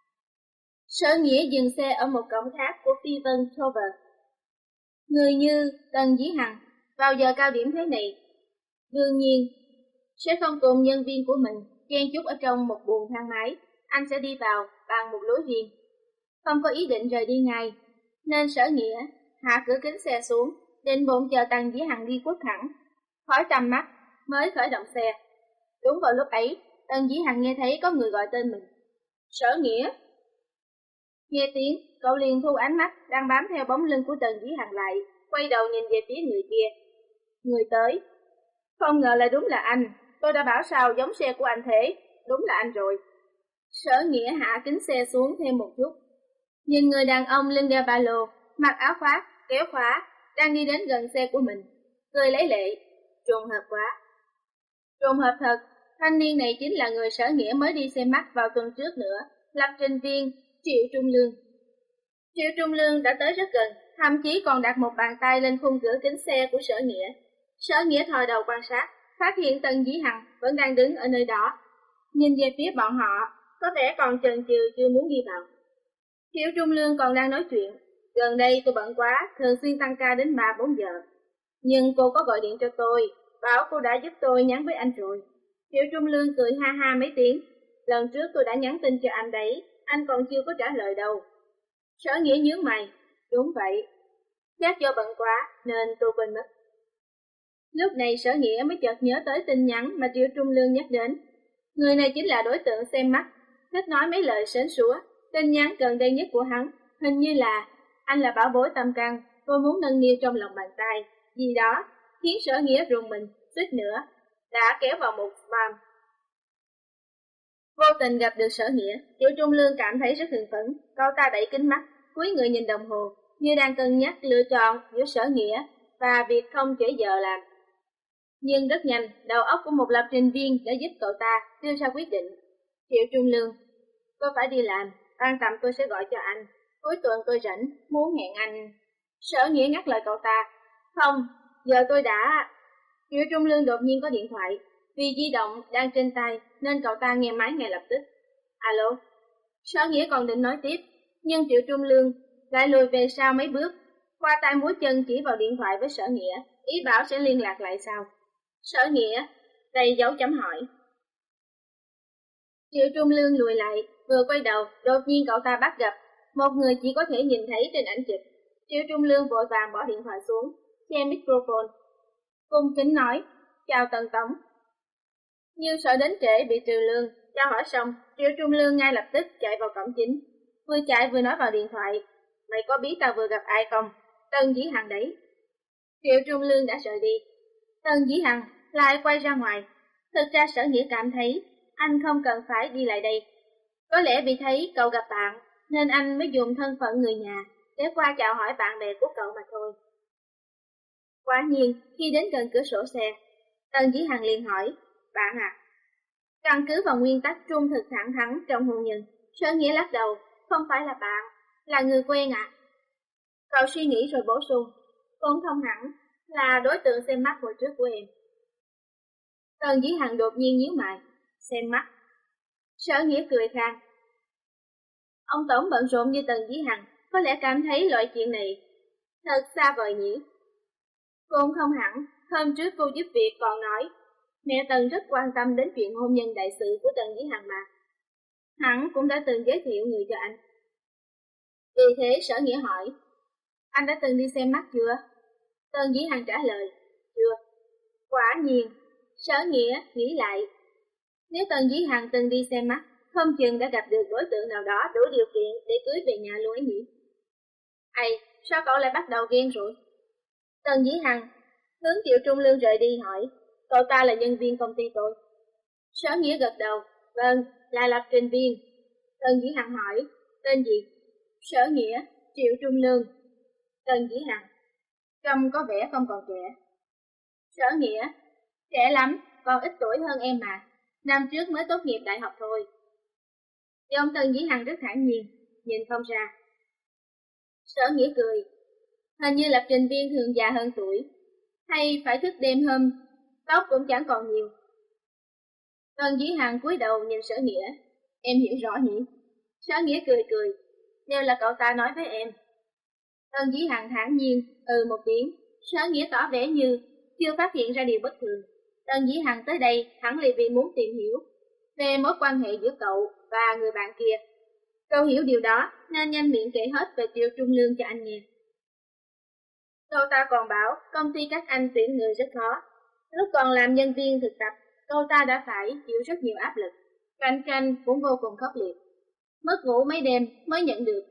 Sở Nghĩa dừng xe ở một cổng khác của Phi Vân Tower. Người như Tần Dĩ Hằng vào giờ cao điểm thế này, đương nhiên sẽ không cùng nhân viên của mình chen chúc ở trong một buồng thang máy. Anh sẽ đi vào bằng một lối riêng, không có ý định rời đi ngay, nên Sở Nghĩa hạ cửa kính xe xuống, định bụng chờ Tần Dĩ Hằng đi khuất hẳn khỏi tầm mắt mới khởi động xe. Đúng vào lúc ấy, Tần Dĩ Hằng nghe thấy có người gọi tên mình. Sở Nghĩa. Nghe tiếng, cậu liền thu ánh mắt đang bám theo bóng lưng của Tần Dĩ Hằng lại, quay đầu nhìn về phía người kia. Người tới. Không ngờ là đúng là anh, tôi đã bảo sao giống xe của anh thế, đúng là anh rồi. Sở Nghĩa hạ kính xe xuống thêm một chút, nhìn người đàn ông lưng đeo ba lô, mặc áo khoác, kéo khóa, đang đi đến gần xe của mình, cười lấy lệ. Trùng hợp quá. Trùng hợp thật, thanh niên này chính là người Sở Nghĩa mới đi xem mắt vào tuần trước nữa, lập trình viên Triệu Trung Lương. Triệu Trung Lương đã tới rất gần, thậm chí còn đặt một bàn tay lên khung cửa kính xe của Sở Nghĩa. Sở Nghĩa thò đầu quan sát, phát hiện Tần Dĩ Hằng vẫn đang đứng ở nơi đó, nhìn về phía bọn họ, có vẻ còn chần chừ chưa muốn đi vào. Triệu Trung Lương còn đang nói chuyện, gần đây tôi bận quá, thường xuyên tăng ca đến ba bốn giờ. Nhưng cô có gọi điện cho tôi, bảo cô đã giúp tôi nhắn với anh rồi. Triệu Trung Lương cười ha ha mấy tiếng, lần trước tôi đã nhắn tin cho anh đấy, anh còn chưa có trả lời đâu. Sở Nghĩa nhướng mày, đúng vậy, chắc do bận quá nên tôi quên mất. Lúc này Sở Nghĩa mới chợt nhớ tới tin nhắn mà Triệu Trung Lương nhắc đến. Người này chính là đối tượng xem mắt, thích nói mấy lời sến súa. Tin nhắn gần đây nhất của hắn hình như là anh là bảo bối tâm can, tôi muốn nâng niu trong lòng bàn tay, gì đó khiến Sở Nghĩa rùng mình, suýt nữa đã kéo vào một spam. Vô tình gặp được Sở Nghĩa, Triệu Trung Lương cảm thấy rất hưng phấn, cậu ta đẩy kính mắt, cúi người nhìn đồng hồ, như đang cân nhắc lựa chọn giữa Sở Nghĩa và việc không trễ giờ làm. Nhưng rất nhanh, đầu óc của một lập trình viên đã giúp cậu ta đưa ra quyết định. Triệu Trung Lương, tôi phải đi làm, tan tầm tôi sẽ gọi cho anh, cuối tuần tôi rảnh, muốn hẹn anh. Sở Nghĩa ngắt lời cậu ta, không, giờ tôi đã... Triệu Trung Lương đột nhiên có điện thoại, vì di động đang trên tay nên cậu ta nghe máy ngay lập tức. Alo. Sở Nghĩa còn định nói tiếp, nhưng Triệu Trung Lương lại lùi về sau mấy bước, qua tay múa chân chỉ vào điện thoại với Sở Nghĩa, ý bảo sẽ liên lạc lại sau. Sở Nghĩa đầy dấu chấm hỏi. Triệu Trung Lương lùi lại, vừa quay đầu, đột nhiên cậu ta bắt gặp một người chỉ có thể nhìn thấy trên ảnh chụp. Triệu Trung Lương vội vàng bỏ điện thoại xuống, che microphone, cung kính nói, chào Tần Tổng. Như sợ đến trễ bị trừ lương, chào hỏi xong, Triệu Trung Lương ngay lập tức chạy vào cổng chính, vừa chạy vừa nói vào điện thoại, mày có biết tao vừa gặp ai không? Tân Dĩ Hằng đấy. Triệu Trung Lương đã rời đi. Tân Dĩ Hằng lại quay ra ngoài. Thực ra Sở Nghĩa cảm thấy anh không cần phải đi lại đây. Có lẽ vì thấy cậu gặp bạn, nên anh mới dùng thân phận người nhà để qua chào hỏi bạn bè của cậu mà thôi. Quả nhiên, khi đến gần cửa sổ xe, Tân Dĩ Hằng liền hỏi, bạn à? Căn cứ vào nguyên tắc trung thực thẳng thắn trong hôn nhân, Sở Nghĩa lắc đầu, không phải là bạn, là người quen ạ. À. Cậu suy nghĩ rồi bổ sung, cũng không hẳn là đối tượng xem mắt hồi trước của em. Tân Dĩ Hằng đột nhiên nhíu mày, xem mắt. Sở Nghĩa cười khan. Ông Tổng bận rộn như Tân Dĩ Hằng, có lẽ cảm thấy loại chuyện này thật xa vời nhỉ. Cũng không hẳn, hôm trước cô giúp việc còn nói, mẹ Tân rất quan tâm đến chuyện hôn nhân đại sự của Tân Dĩ Hằng mà. Hắn cũng đã từng giới thiệu người cho anh. Vì thế Sở Nghĩa hỏi, anh đã từng đi xem mắt chưa? Tân Dĩ Hằng trả lời, chưa. Quả nhiên, Sở Nghĩa nghĩ lại, nếu Tân Dĩ Hằng từng đi xem mắt, không chừng đã gặp được đối tượng nào đó đủ điều kiện để cưới về nhà luôn ấy nhỉ. Ây, sao cậu lại bắt đầu ghen rồi? Tân Dĩ Hằng hướng Triệu Trung Lương rời đi hỏi, cậu ta là nhân viên công ty tôi. Sở Nghĩa gật đầu, vâng, là lập trình viên. Tân Dĩ Hằng hỏi, tên gì? Sở Nghĩa, Triệu Trung Lương. Tân Dĩ Hằng, trông có vẻ không còn trẻ. Sở Nghĩa, trẻ lắm, còn ít tuổi hơn em mà, năm trước mới tốt nghiệp đại học thôi. Giọng Tân Dĩ Hằng rất thản nhiên, nhìn không ra. Sở Nghĩa cười, hình như lập trình viên thường già hơn tuổi, hay phải thức đêm hôm, tóc cũng chẳng còn nhiều. Tân Dĩ Hằng cúi đầu nhìn Sở Nghĩa, em hiểu rõ nhỉ? Sở Nghĩa cười cười, nếu là cậu ta nói với em. Tân Dĩ Hằng thản nhiên, ừ một tiếng. Sở Nghĩa tỏ vẻ như chưa phát hiện ra điều bất thường. Tân Dĩ Hằng tới đây hẳn là vì muốn tìm hiểu về mối quan hệ giữa cậu và người bạn kia. Cậu hiểu điều đó nên nhanh miệng kể hết về Triệu Trung Lương cho anh nghe. Cậu ta còn bảo công ty các anh tuyển người rất khó. Lúc còn làm nhân viên thực tập, cậu ta đã phải chịu rất nhiều áp lực. Cạnh tranh cũng vô cùng khốc liệt. Mất ngủ mấy đêm mới nhận được.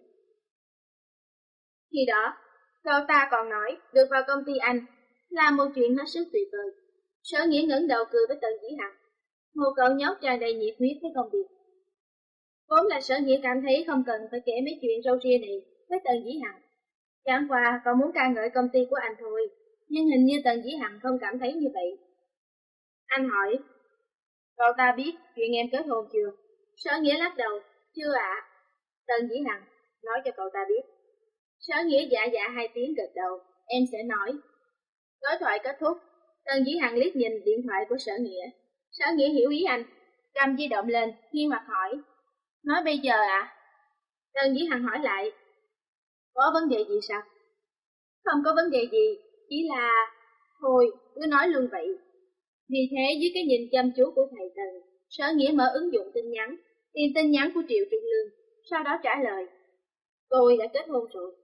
Khi đó, cậu ta còn nói được vào công ty anh là một chuyện hết sức tuyệt vời. Sở Nghĩa ngẩng đầu cười với Tân Dĩ Hằng, một cậu nhóc tràn đầy nhiệt huyết với công việc. Vốn là Sở Nghĩa cảm thấy không cần phải kể mấy chuyện râu ria này với Tân Dĩ Hằng. Chẳng qua cậu muốn ca ngợi công ty của anh thôi, nhưng hình như Tân Dĩ Hằng không cảm thấy như vậy. Anh hỏi, cậu ta biết chuyện em kết hôn chưa? Sở Nghĩa lắc đầu, chưa ạ. À. Tân Dĩ Hằng nói cho cậu ta biết. Sở Nghĩa dạ dạ hai tiếng gật đầu, em sẽ nói. Đối thoại kết thúc, Tân Dĩ Hằng liếc nhìn điện thoại của Sở Nghĩa. Sở Nghĩa hiểu ý anh, cầm di động lên, nghi hoặc hỏi, nói bây giờ ạ? À? Tân Dĩ Hằng hỏi lại, có vấn đề gì sao? Không có vấn đề gì, chỉ là... Thôi, cứ nói luôn vậy. Vì thế dưới cái nhìn chăm chú của thầy Tần, Sở Nghĩa mở ứng dụng tin nhắn, tìm tin nhắn của Triệu Trung Lương, sau đó trả lời, tôi đã kết hôn rồi.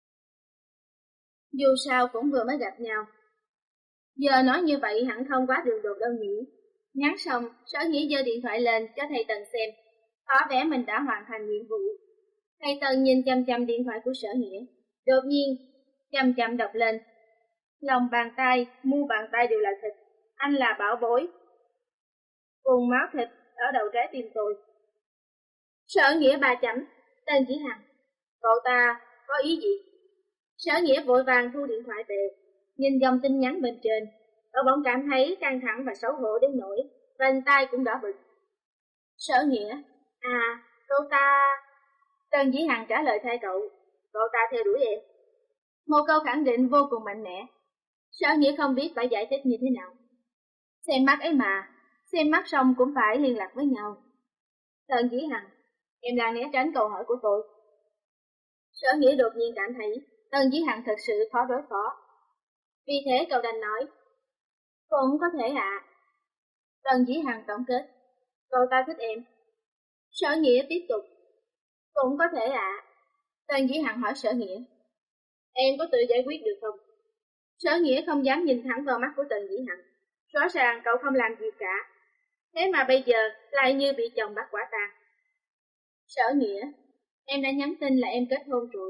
Dù sao cũng vừa mới gặp nhau. Giờ nói như vậy hẳn không quá đường đột đâu nhỉ. Nhắn xong, Sở Nghĩa giơ điện thoại lên cho thầy Tần xem, tỏ vẻ mình đã hoàn thành nhiệm vụ. Thầy Tần nhìn chăm chăm điện thoại của Sở Nghĩa, đột nhiên chăm chăm đọc lên, lòng bàn tay, mu bàn tay đều là thịt, anh là bảo bối. Cùng máu thịt ở đầu trái tim tôi. Sở Nghĩa ba chấm, Tân Dĩ Hằng, cậu ta có ý gì? Sở Nghĩa vội vàng thu điện thoại về, nhìn dòng tin nhắn bên trên, cậu bỗng cảm thấy căng thẳng và xấu hổ đến nỗi vành tay cũng đỏ bừng. Sở Nghĩa, à, cậu ta... Tân Dĩ Hằng trả lời thay cậu, cậu ta theo đuổi em. Một câu khẳng định vô cùng mạnh mẽ. Sở Nghĩa không biết phải giải thích như thế nào. Xem mắt ấy mà, xem mắt xong cũng phải liên lạc với nhau. Tân Dĩ Hằng, em đang né tránh câu hỏi của tôi. Sở Nghĩa đột nhiên cảm thấy Tân Dĩ Hằng thật sự khó đối phó. Vì thế cậu đành nói, cũng có thể ạ. À. Tân Dĩ Hằng tổng kết, cậu ta thích em. Sở Nghĩa tiếp tục, cũng có thể ạ. À. Tân Dĩ Hằng hỏi Sở Nghĩa, em có tự giải quyết được không? Sở Nghĩa không dám nhìn thẳng vào mắt của Tân Dĩ Hằng. Rõ ràng cậu không làm gì cả, thế mà bây giờ lại như bị chồng bắt quả tang. Sở Nghĩa, em đã nhắn tin là em kết hôn rồi,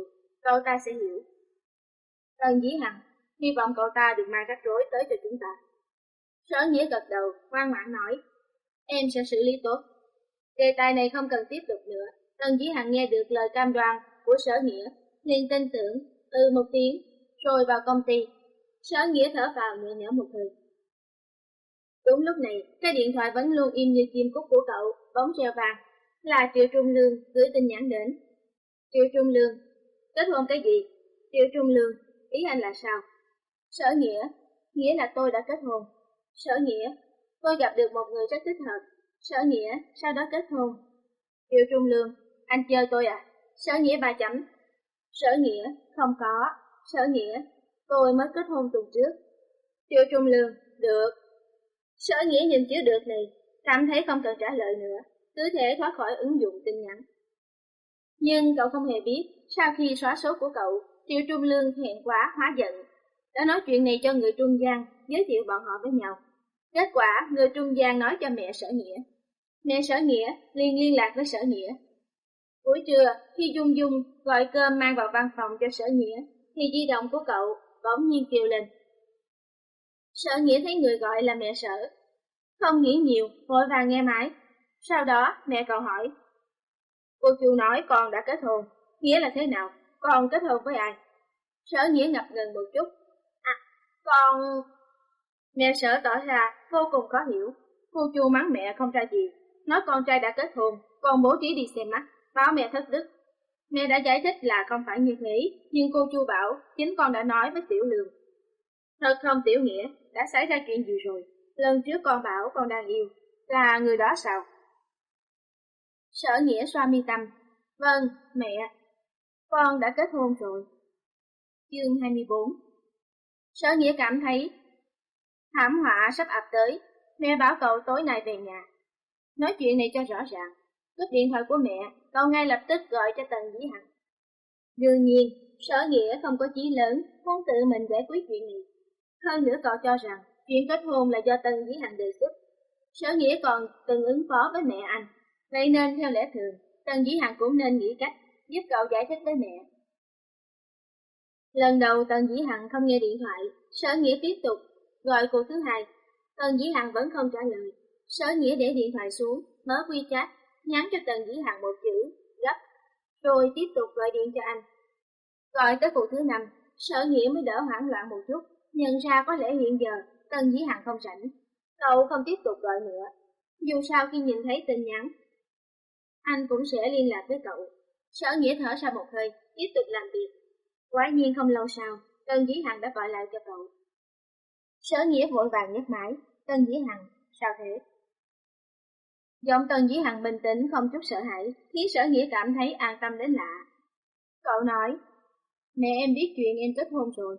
cậu ta sẽ hiểu. Tần Dĩ Hằng, hy vọng cậu ta đừng mang rắc rối tới cho chúng ta. Sở Nghĩa gật đầu, ngoan ngoãn nói, em sẽ xử lý tốt. Đề tài này không cần tiếp tục nữa. Tần Dĩ Hằng nghe được lời cam đoan của Sở Nghĩa, liền tin tưởng, từ một tiếng, rồi vào công ty. Sở Nghĩa thở vào nhẹ nhõm một hơi. Đúng lúc này, cái điện thoại vẫn luôn im như chim cút của cậu, bóng reo vàng, là Triệu Trung Lương gửi tin nhắn đến. Triệu Trung Lương, kết hôn cái gì? Triệu Trung Lương, ý anh là sao? Sở Nghĩa, nghĩa là tôi đã kết hôn. Sở Nghĩa, tôi gặp được một người rất thích hợp. Sở Nghĩa, sau đó kết hôn. Triệu Trung Lương, anh chơi tôi à? Sở Nghĩa ba chấm. Sở Nghĩa, không có. Sở Nghĩa, tôi mới kết hôn tuần trước. Triệu Trung Lương, được. Sở Nghĩa nhìn chữ được này, cảm thấy không cần trả lời nữa, cứ thể thoát khỏi ứng dụng tin nhắn. Nhưng cậu không hề biết, sau khi xóa số của cậu, Triệu Trung Lương hẹn quá hóa giận, đã nói chuyện này cho người trung gian, giới thiệu bọn họ với nhau. Kết quả, người trung gian nói cho mẹ Sở Nghĩa. Mẹ Sở Nghĩa liền liên lạc với Sở Nghĩa. Buổi trưa, khi Dung Dung gọi cơm mang vào văn phòng cho Sở Nghĩa, thì di động của cậu bỗng nhiên kêu lên. Sở Nghĩa thấy người gọi là mẹ Sở, không nghĩ nhiều, vội vàng nghe máy. Sau đó, mẹ cậu hỏi, cô chú nói con đã kết hôn, nghĩa là thế nào? Con kết hôn với ai? Sở Nghĩa ngập ngừng một chút. À, con... Mẹ Sở tỏ ra vô cùng khó hiểu. Cô chú mắng mẹ không ra gì, nói con trai đã kết hôn, con bố trí đi xem mắt, báo mẹ thất đức. Mẹ đã giải thích là không phải như thế, nhưng cô chú bảo chính con đã nói với Tiểu Lương. Thật không Tiểu Nghĩa, đã xảy ra chuyện gì rồi? Lần trước con bảo con đang yêu, là người đó sao? Sở Nghĩa xoa mi tâm. Vâng, mẹ, con đã kết hôn rồi. Chương hai mươi bốn. Sở Nghĩa cảm thấy thảm họa sắp ập tới, mẹ bảo cậu tối nay về nhà. Nói chuyện này cho rõ ràng, cúp điện thoại của mẹ, cậu ngay lập tức gọi cho Tần Dĩ Hằng. Đương nhiên, Sở Nghĩa không có chí lớn, muốn tự mình giải quyết chuyện này. Hơn nữa cậu cho rằng chuyện kết hôn là do Tần Dĩ Hằng đề xuất. Sở Nghĩa còn từng ứng phó với mẹ anh, vậy nên theo lẽ thường, Tần Dĩ Hằng cũng nên nghĩ cách giúp cậu giải thích với mẹ. Lần đầu Tần Dĩ Hằng không nghe điện thoại, Sở Nghĩa tiếp tục gọi cô thứ hai. Tần Dĩ Hằng vẫn không trả lời. Sở Nghĩa để điện thoại xuống, mở WeChat, nhắn cho Tần Dĩ Hằng một chữ gấp, rồi tiếp tục gọi điện cho anh. Gọi tới cuộc thứ năm, Sở Nghĩa mới đỡ hoảng loạn một chút, nhận ra có lẽ hiện giờ Tần Dĩ Hằng không rảnh. Cậu không tiếp tục gọi nữa. Dù sao khi nhìn thấy tin nhắn, anh cũng sẽ liên lạc với cậu. Sở Nghĩa thở ra một hơi, tiếp tục làm việc. Quả nhiên không lâu sau, Tần Dĩ Hằng đã gọi lại cho cậu. Sở Nghĩa vội vàng nhấc máy. Tần Dĩ Hằng, sao thế? Giọng Tần Dĩ Hằng bình tĩnh không chút sợ hãi, khiến Sở Nghĩa cảm thấy an tâm đến lạ. Cậu nói, mẹ em biết chuyện em kết hôn rồi.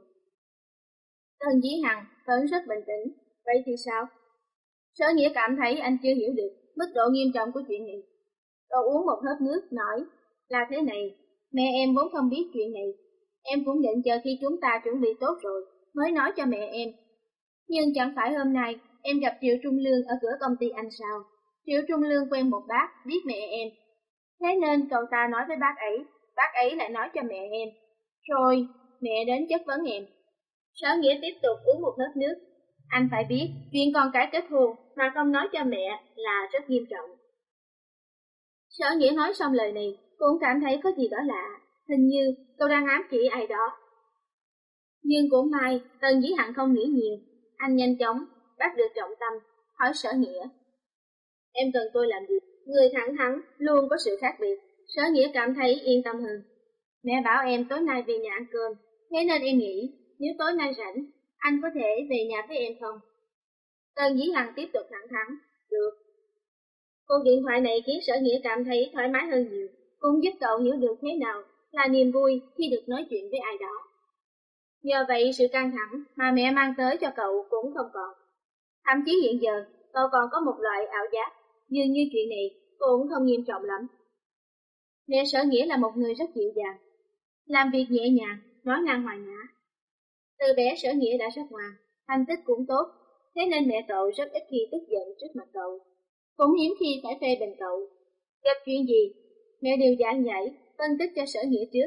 Tần Dĩ Hằng vẫn rất bình tĩnh. Vậy thì sao? Sở Nghĩa cảm thấy anh chưa hiểu được mức độ nghiêm trọng của chuyện này. Cậu uống một hớp nước, nói, là thế này, mẹ em vốn không biết chuyện này. Em cũng định chờ khi chúng ta chuẩn bị tốt rồi, mới nói cho mẹ em. Nhưng chẳng phải hôm nay em gặp Triệu Trung Lương ở cửa công ty anh sao? Triệu Trung Lương quen một bác, biết mẹ em. Thế nên cậu ta nói với bác ấy, bác ấy lại nói cho mẹ em. Rồi, mẹ đến chất vấn em. Sở Nghĩa tiếp tục uống một hớp nước. Anh phải biết, chuyện con cái kết hôn mà không nói cho mẹ là rất nghiêm trọng. Sở Nghĩa nói xong lời này, cũng cảm thấy có gì đó lạ, hình như cậu đang ám chỉ ai đó. Nhưng cũng may, Tần Dĩ Hằng không nghĩ nhiều, anh nhanh chóng bắt được trọng tâm, hỏi Sở Nghĩa. Em cần tôi làm gì? Người thẳng thắn luôn có sự khác biệt. Sở Nghĩa cảm thấy yên tâm hơn. Mẹ bảo em tối nay về nhà ăn cơm, thế nên em nghĩ nếu tối nay rảnh, anh có thể về nhà với em không? Tần Dĩ Hằng tiếp tục thẳng thắn. Được. Cuộc điện thoại này khiến Sở Nghĩa cảm thấy thoải mái hơn nhiều, cũng giúp cậu hiểu được thế nào là niềm vui khi được nói chuyện với ai đó. Nhờ vậy sự căng thẳng mà mẹ mang tới cho cậu cũng không còn. Thậm chí hiện giờ, cậu còn có một loại ảo giác, dường như chuyện này cũng không nghiêm trọng lắm. Mẹ Sở Nghĩa là một người rất dịu dàng, làm việc nhẹ nhàng, nói năng hòa nhã. Từ bé Sở Nghĩa đã rất ngoan, thành tích cũng tốt, thế nên mẹ cậu rất ít khi tức giận trước mặt cậu, cũng hiếm khi phải phê bình cậu. Gặp chuyện gì, mẹ đều giảng giải, phân tích cho Sở Nghĩa trước,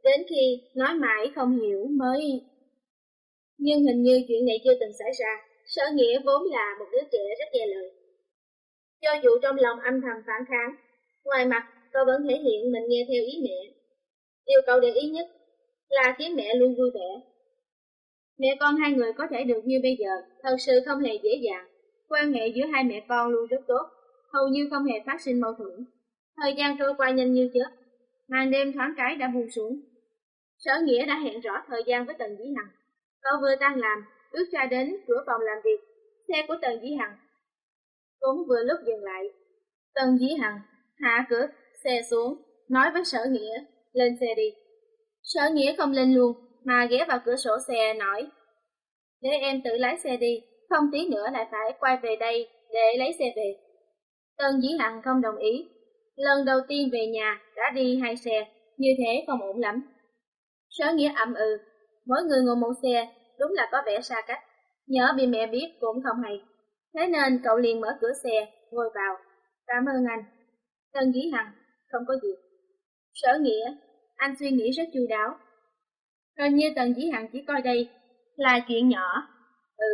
Đến khi nói mãi không hiểu mới... Nhưng hình như chuyện này chưa từng xảy ra. Sở Nghĩa vốn là một đứa trẻ rất nghe lời. Cho dù trong lòng âm thầm phản kháng, ngoài mặt cậu vẫn thể hiện mình nghe theo ý mẹ. Điều cậu để ý nhất là khiến mẹ luôn vui vẻ. Mẹ con hai người có thể được như bây giờ thật sự không hề dễ dàng. Quan hệ giữa hai mẹ con luôn rất tốt, hầu như không hề phát sinh mâu thuẫn. Thời gian trôi qua nhanh như chớp, màn đêm thoáng cái đã buông xuống. Sở Nghĩa đã hẹn rõ thời gian với Tần Dĩ Hằng. Cậu vừa tan làm, bước ra đến cửa phòng làm việc, xe của Tần Dĩ Hằng cũng vừa lúc dừng lại. Tần Dĩ Hằng hạ cửa xe xuống, nói với Sở Nghĩa, lên xe đi. Sở Nghĩa không lên luôn, mà ghé vào cửa sổ xe nói, để em tự lái xe đi, không tí nữa lại phải quay về đây để lấy xe về. Tần Dĩ Hằng không đồng ý. Lần đầu tiên về nhà đã đi hai xe, như thế không ổn lắm. Sở Nghĩa ậm ừ, mỗi người ngồi một xe, đúng là có vẻ xa cách, nhỡ bị mẹ biết cũng không hay. Thế nên cậu liền mở cửa xe, ngồi vào. Cảm ơn anh. Tần Dĩ Hằng, không có gì. Sở Nghĩa, anh suy nghĩ rất chu đáo. Hình như Tần Dĩ Hằng chỉ coi đây là chuyện nhỏ. Ừ.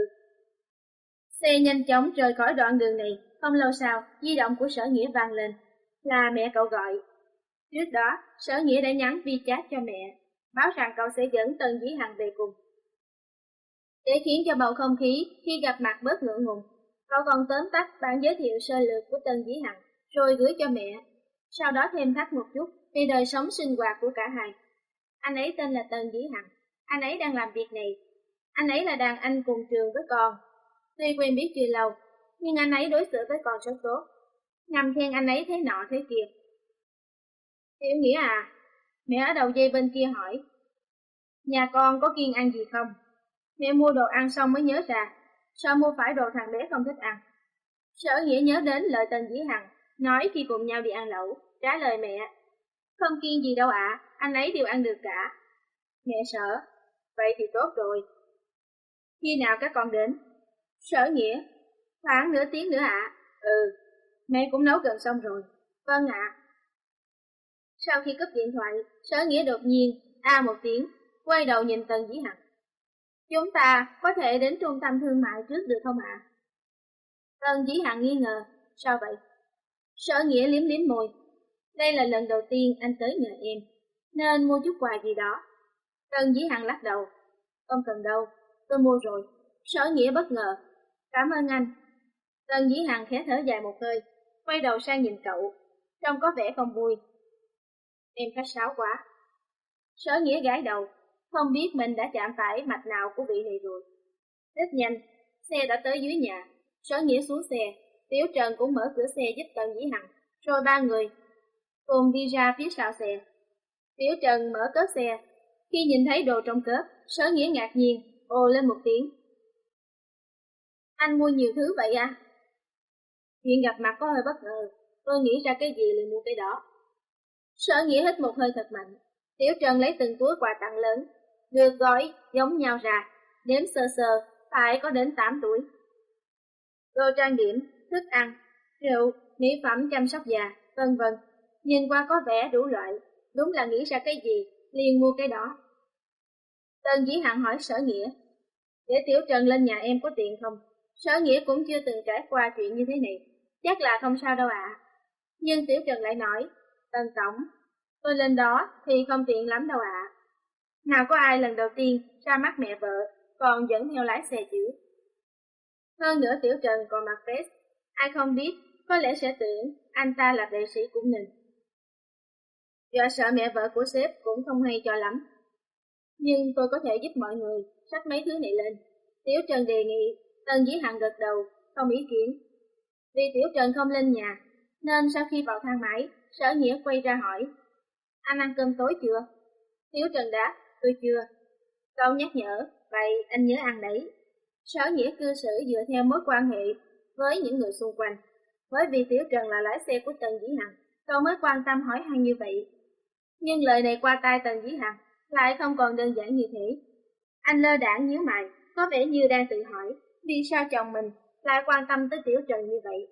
Xe nhanh chóng rời khỏi đoạn đường này, không lâu sau, di động của Sở Nghĩa vang lên. Là mẹ cậu gọi. Trước đó, Sở Nghĩa đã nhắn WeChat cho mẹ, báo rằng cậu sẽ dẫn Tần Dĩ Hằng về cùng. Để khiến cho bầu không khí khi gặp mặt bớt ngượng ngùng, cậu còn tóm tắt bản giới thiệu sơ lược của Tần Dĩ Hằng, rồi gửi cho mẹ. Sau đó thêm thắt một chút về đời sống sinh hoạt của cả hai. Anh ấy tên là Tần Dĩ Hằng, anh ấy đang làm việc này. Anh ấy là đàn anh cùng trường với con. Tuy quen biết chưa lâu, nhưng anh ấy đối xử với con rất tốt, ngầm khen anh ấy thế nọ thế kia. Tiểu Nghĩa à, mẹ ở đầu dây bên kia hỏi, nhà con có kiêng ăn gì không? Mẹ mua đồ ăn xong mới nhớ ra, sợ mua phải đồ thằng bé không thích ăn. Sở Nghĩa nhớ đến lời Tần Dĩ Hằng nói khi cùng nhau đi ăn lẩu, trả lời mẹ, không kiêng gì đâu ạ, à, anh ấy đều ăn được cả. Mẹ sợ, vậy thì tốt rồi. Khi nào các con đến? Sở Nghĩa, khoảng nửa tiếng nữa ạ. À? Ừ, mẹ cũng nấu gần xong rồi. Vâng ạ. À. Sau khi cúp điện thoại, Sở Nghĩa đột nhiên a một tiếng, quay đầu nhìn Tần Dĩ Hằng. Chúng ta có thể đến trung tâm thương mại trước được không ạ? À? Tần Dĩ Hằng nghi ngờ, sao vậy? Sở Nghĩa liếm liếm môi. Đây là lần đầu tiên anh tới nhà em, nên mua chút quà gì đó. Tần Dĩ Hằng lắc đầu, không cần đâu, tôi mua rồi. Sở Nghĩa bất ngờ, cảm ơn anh. Tần Dĩ Hằng khẽ thở dài một hơi, quay đầu sang nhìn cậu, trông có vẻ không vui. Em khách sáo quá. Sở Nghĩa gãi đầu, không biết mình đã chạm phải mạch nào của vị này rồi. Rất nhanh, xe đã tới dưới nhà. Sở Nghĩa xuống xe, Tiểu Trần cũng mở cửa xe giúp Tần Dĩ Hằng, rồi ba người cùng đi ra phía sau xe. Tiểu Trần mở cốp xe, khi nhìn thấy đồ trong cốp, Sở Nghĩa ngạc nhiên, ồ lên một tiếng. Anh mua nhiều thứ vậy à? Chuyện gặp mặt có hơi bất ngờ, tôi nghĩ ra cái gì liền mua cái đó. Sở Nghĩa hít một hơi thật mạnh. Tiểu Trần lấy từng túi quà tặng lớn, được gói giống nhau ra, đếm sơ sơ, phải có đến tám túi. Đồ trang điểm, thức ăn, rượu, mỹ phẩm chăm sóc da, vân vân. Nhìn qua có vẻ đủ loại, đúng là nghĩ ra cái gì, liền mua cái đó. Tần Dĩ Hằng hỏi Sở Nghĩa, để Tiểu Trần lên nhà em có tiện không? Sở Nghĩa cũng chưa từng trải qua chuyện như thế này, chắc là không sao đâu ạ. À. Nhưng Tiểu Trần lại nói, Tần Tổng, tôi lên đó thì không tiện lắm đâu ạ. À. Nào có ai lần đầu tiên ra mắt mẹ vợ, còn dẫn theo lái xe chứ. Hơn nữa Tiểu Trần còn mặc vest, ai không biết, có lẽ sẽ tưởng anh ta là vệ sĩ của mình. Do sợ mẹ vợ của sếp cũng không hay cho lắm. Nhưng tôi có thể giúp mọi người xách mấy thứ này lên. Tiểu Trần đề nghị. Tần Dĩ Hằng gật đầu, không ý kiến. Vì Tiểu Trần không lên nhà, nên sau khi vào thang máy, Sở Nghĩa quay ra hỏi, anh ăn cơm tối chưa? Tiểu Trần đáp, tôi chưa. Cậu nhắc nhở, vậy anh nhớ ăn đấy. Sở Nghĩa cư xử dựa theo mối quan hệ với những người xung quanh. Bởi vì Tiểu Trần là lái xe của Tần Dĩ Hằng, cậu mới quan tâm hỏi han như vậy. Nhưng lời này qua tai Tần Dĩ Hằng lại không còn đơn giản như thế. Anh lơ đãng nhíu mày, có vẻ như đang tự hỏi, vì sao chồng mình lại quan tâm tới Tiểu Trần như vậy?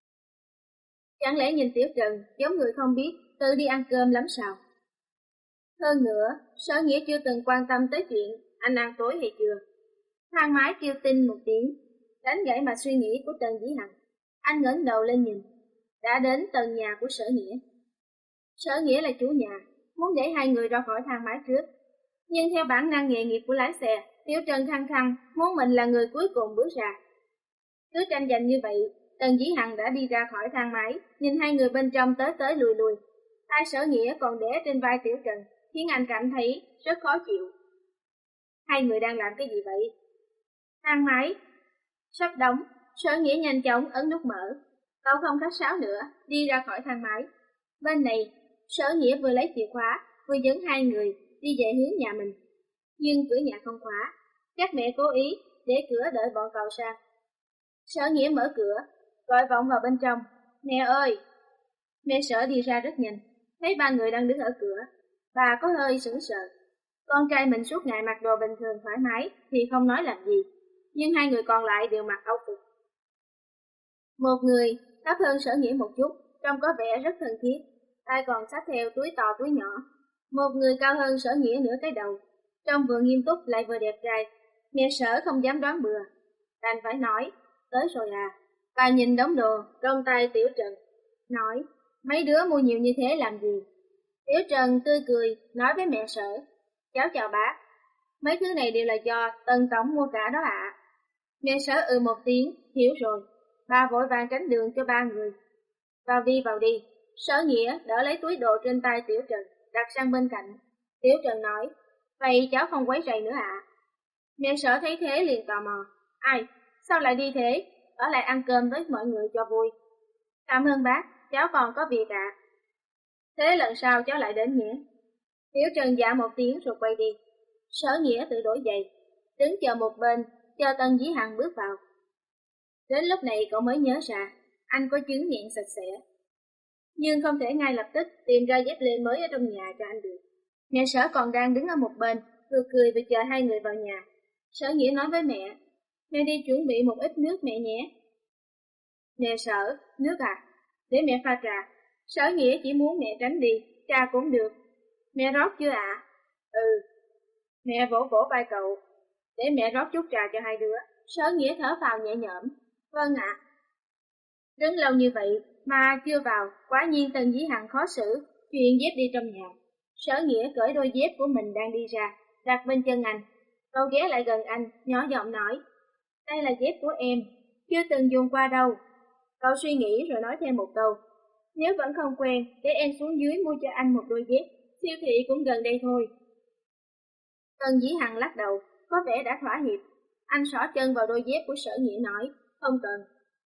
Chẳng lẽ nhìn Tiểu Trần giống người không biết tự đi ăn cơm lắm sao? Hơn nữa, Sở Nghĩa chưa từng quan tâm tới chuyện anh ăn tối hay chưa. Thang máy kêu tinh một tiếng, đánh gãy mạch suy nghĩ của Tần Dĩ Hằng. Anh ngẩng đầu lên nhìn, đã đến tầng nhà của Sở Nghĩa. Sở Nghĩa là chủ nhà, muốn để hai người ra khỏi thang máy trước. Nhưng theo bản năng nghề nghiệp của lái xe, Tiểu Trần khăng khăng muốn mình là người cuối cùng bước ra. Cứ tranh giành như vậy, Tần Dĩ Hằng đã đi ra khỏi thang máy, nhìn hai người bên trong tới tới lùi lùi. Tay Sở Nghĩa còn đè trên vai Tiểu Trần, khiến anh cảm thấy rất khó chịu. Hai người đang làm cái gì vậy? Thang máy sắp đóng, Sở Nghĩa nhanh chóng ấn nút mở. Cậu không khách sáo nữa, đi ra khỏi thang máy. Bên này, Sở Nghĩa vừa lấy chìa khóa, vừa dẫn hai người đi về hướng nhà mình. Nhưng cửa nhà không khóa, các mẹ cố ý để cửa đợi bọn cậu sang. Sở Nghĩa mở cửa, gọi vọng vào bên trong. Mẹ ơi! Mẹ Sở đi ra rất nhanh, thấy ba người đang đứng ở cửa. Bà có hơi sững sờ. Con trai mình suốt ngày mặc đồ bình thường thoải mái thì không nói làm gì, nhưng hai người còn lại đều mặc âu phục. Một người thấp hơn Sở Nghĩa một chút, trông có vẻ rất thân thiết, tay còn xách theo túi to túi nhỏ. Một người cao hơn Sở Nghĩa nửa cái đầu, trông vừa nghiêm túc lại vừa đẹp trai. Mẹ Sở không dám đoán bừa, đành phải nói, tới rồi à. Bà nhìn đống đồ trong tay Tiểu Trần, nói, mấy đứa mua nhiều như thế làm gì? Tiểu Trần tươi cười, nói với mẹ Sở, cháu chào bác, mấy thứ này đều là do Tần Tổng mua cả đó ạ. Mẹ Sở ừ một tiếng, hiểu rồi. Bà vội vàng tránh đường cho ba người. Vào đi vào đi. Sở Nghĩa đỡ lấy túi đồ trên tay Tiểu Trần, đặt sang bên cạnh. Tiểu Trần nói, vậy cháu không quấy rầy nữa ạ. Mẹ Sở thấy thế liền tò mò, ai, sao lại đi thế, ở lại ăn cơm với mọi người cho vui. Cảm ơn bác, cháu còn có việc ạ. Thế lần sau cháu lại đến nhé. Tiểu Trần dạ một tiếng rồi quay đi. Sở Nghĩa tự đổi giày, đứng chờ một bên, chờ Tần Dĩ Hằng bước vào. Đến lúc này cậu mới nhớ ra, anh có chứng nhẹn sạch sẽ. Nhưng không thể ngay lập tức tìm ra dép lê mới ở trong nhà cho anh được. Mẹ Sở còn đang đứng ở một bên, vừa cười vừa chờ hai người vào nhà. Sở Nghĩa nói với mẹ, mẹ đi chuẩn bị một ít nước mẹ nhé. Mẹ Sở, nước à? Để mẹ pha trà. Sở Nghĩa chỉ muốn mẹ tránh đi, trà cũng được. Mẹ rót chưa ạ? À? Ừ. Mẹ vỗ vỗ vai cậu, để mẹ rót chút trà cho hai đứa. Sở Nghĩa thở phào nhẹ nhõm. Vâng ạ. À. Đứng lâu như vậy mà chưa vào, quả nhiên Tần Dĩ Hằng khó xử, chuyện dép đi trong nhà. Sở Nghĩa cởi đôi dép của mình đang đi ra, đặt bên chân anh. Cậu ghé lại gần anh, nhỏ giọng nói, đây là dép của em, chưa từng dùng qua đâu. Cậu suy nghĩ rồi nói thêm một câu, nếu vẫn không quen, để em xuống dưới mua cho anh một đôi dép, siêu thị cũng gần đây thôi. Tần Dĩ Hằng lắc đầu, có vẻ đã thỏa hiệp. Anh xỏ chân vào đôi dép của Sở Nghĩa nói, không cần.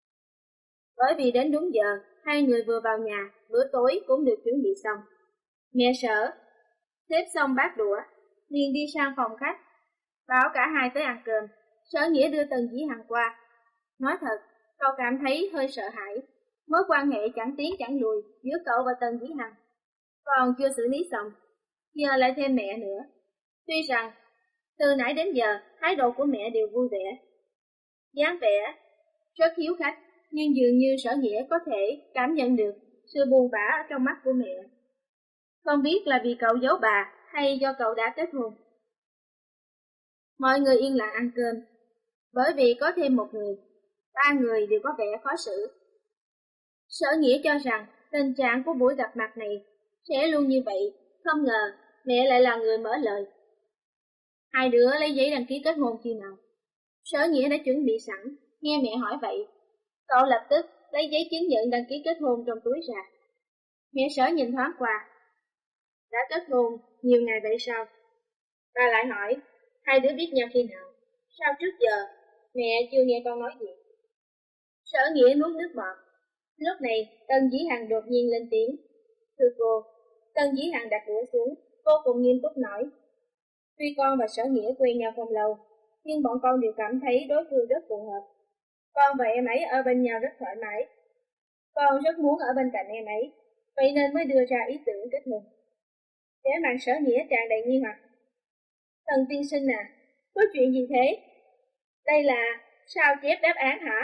Bởi vì đến đúng giờ, hai người vừa vào nhà, bữa tối cũng được chuẩn bị xong. Mẹ Sở xếp xong bát đũa, liền đi sang phòng khách, bảo cả hai tới ăn cơm. Sở Nghĩa đưa Tần Dĩ Hằng qua. Nói thật, cậu cảm thấy hơi sợ hãi. Mối quan hệ chẳng tiến chẳng lùi giữa cậu và Tần Dĩ Hằng còn chưa xử lý xong, giờ lại thêm mẹ nữa. Tuy rằng từ nãy đến giờ thái độ của mẹ đều vui vẻ, dáng vẻ rất hiếu khách, nhưng dường như Sở Nghĩa có thể cảm nhận được sự buồn bã ở trong mắt của mẹ. Không biết là vì cậu giấu bà hay do cậu đã kết hôn. Mọi người yên lặng ăn cơm, bởi vì có thêm một người, ba người đều có vẻ khó xử. Sở Nghĩa cho rằng tình trạng của buổi gặp mặt này sẽ luôn như vậy, không ngờ mẹ lại là người mở lời. Hai đứa lấy giấy đăng ký kết hôn khi nào? Sở Nghĩa đã chuẩn bị sẵn, nghe mẹ hỏi vậy, cậu lập tức lấy giấy chứng nhận đăng ký kết hôn trong túi ra. Mẹ Sở nhìn thoáng qua, đã kết hôn nhiều ngày vậy sao? Bà lại hỏi, hai đứa biết nhau khi nào? Sao trước giờ mẹ chưa nghe con nói gì? Sở Nghĩa nuốt nước bọt. Lúc này Tần Dĩ Hằng đột nhiên lên tiếng, thưa cô. Tần Dĩ Hằng đặt đũa xuống, vô cùng nghiêm túc nói, tuy con và Sở Nghĩa quen nhau không lâu, nhưng bọn con đều cảm thấy đối phương rất phù hợp. Con và em ấy ở bên nhau rất thoải mái. Con rất muốn ở bên cạnh em ấy, vậy nên mới đưa ra ý tưởng kết hôn. Vẻ mặt Sở Nghĩa tràn đầy nghi hoặc. Tần tiên sinh à, có chuyện gì thế? Đây là sao chép đáp án hả?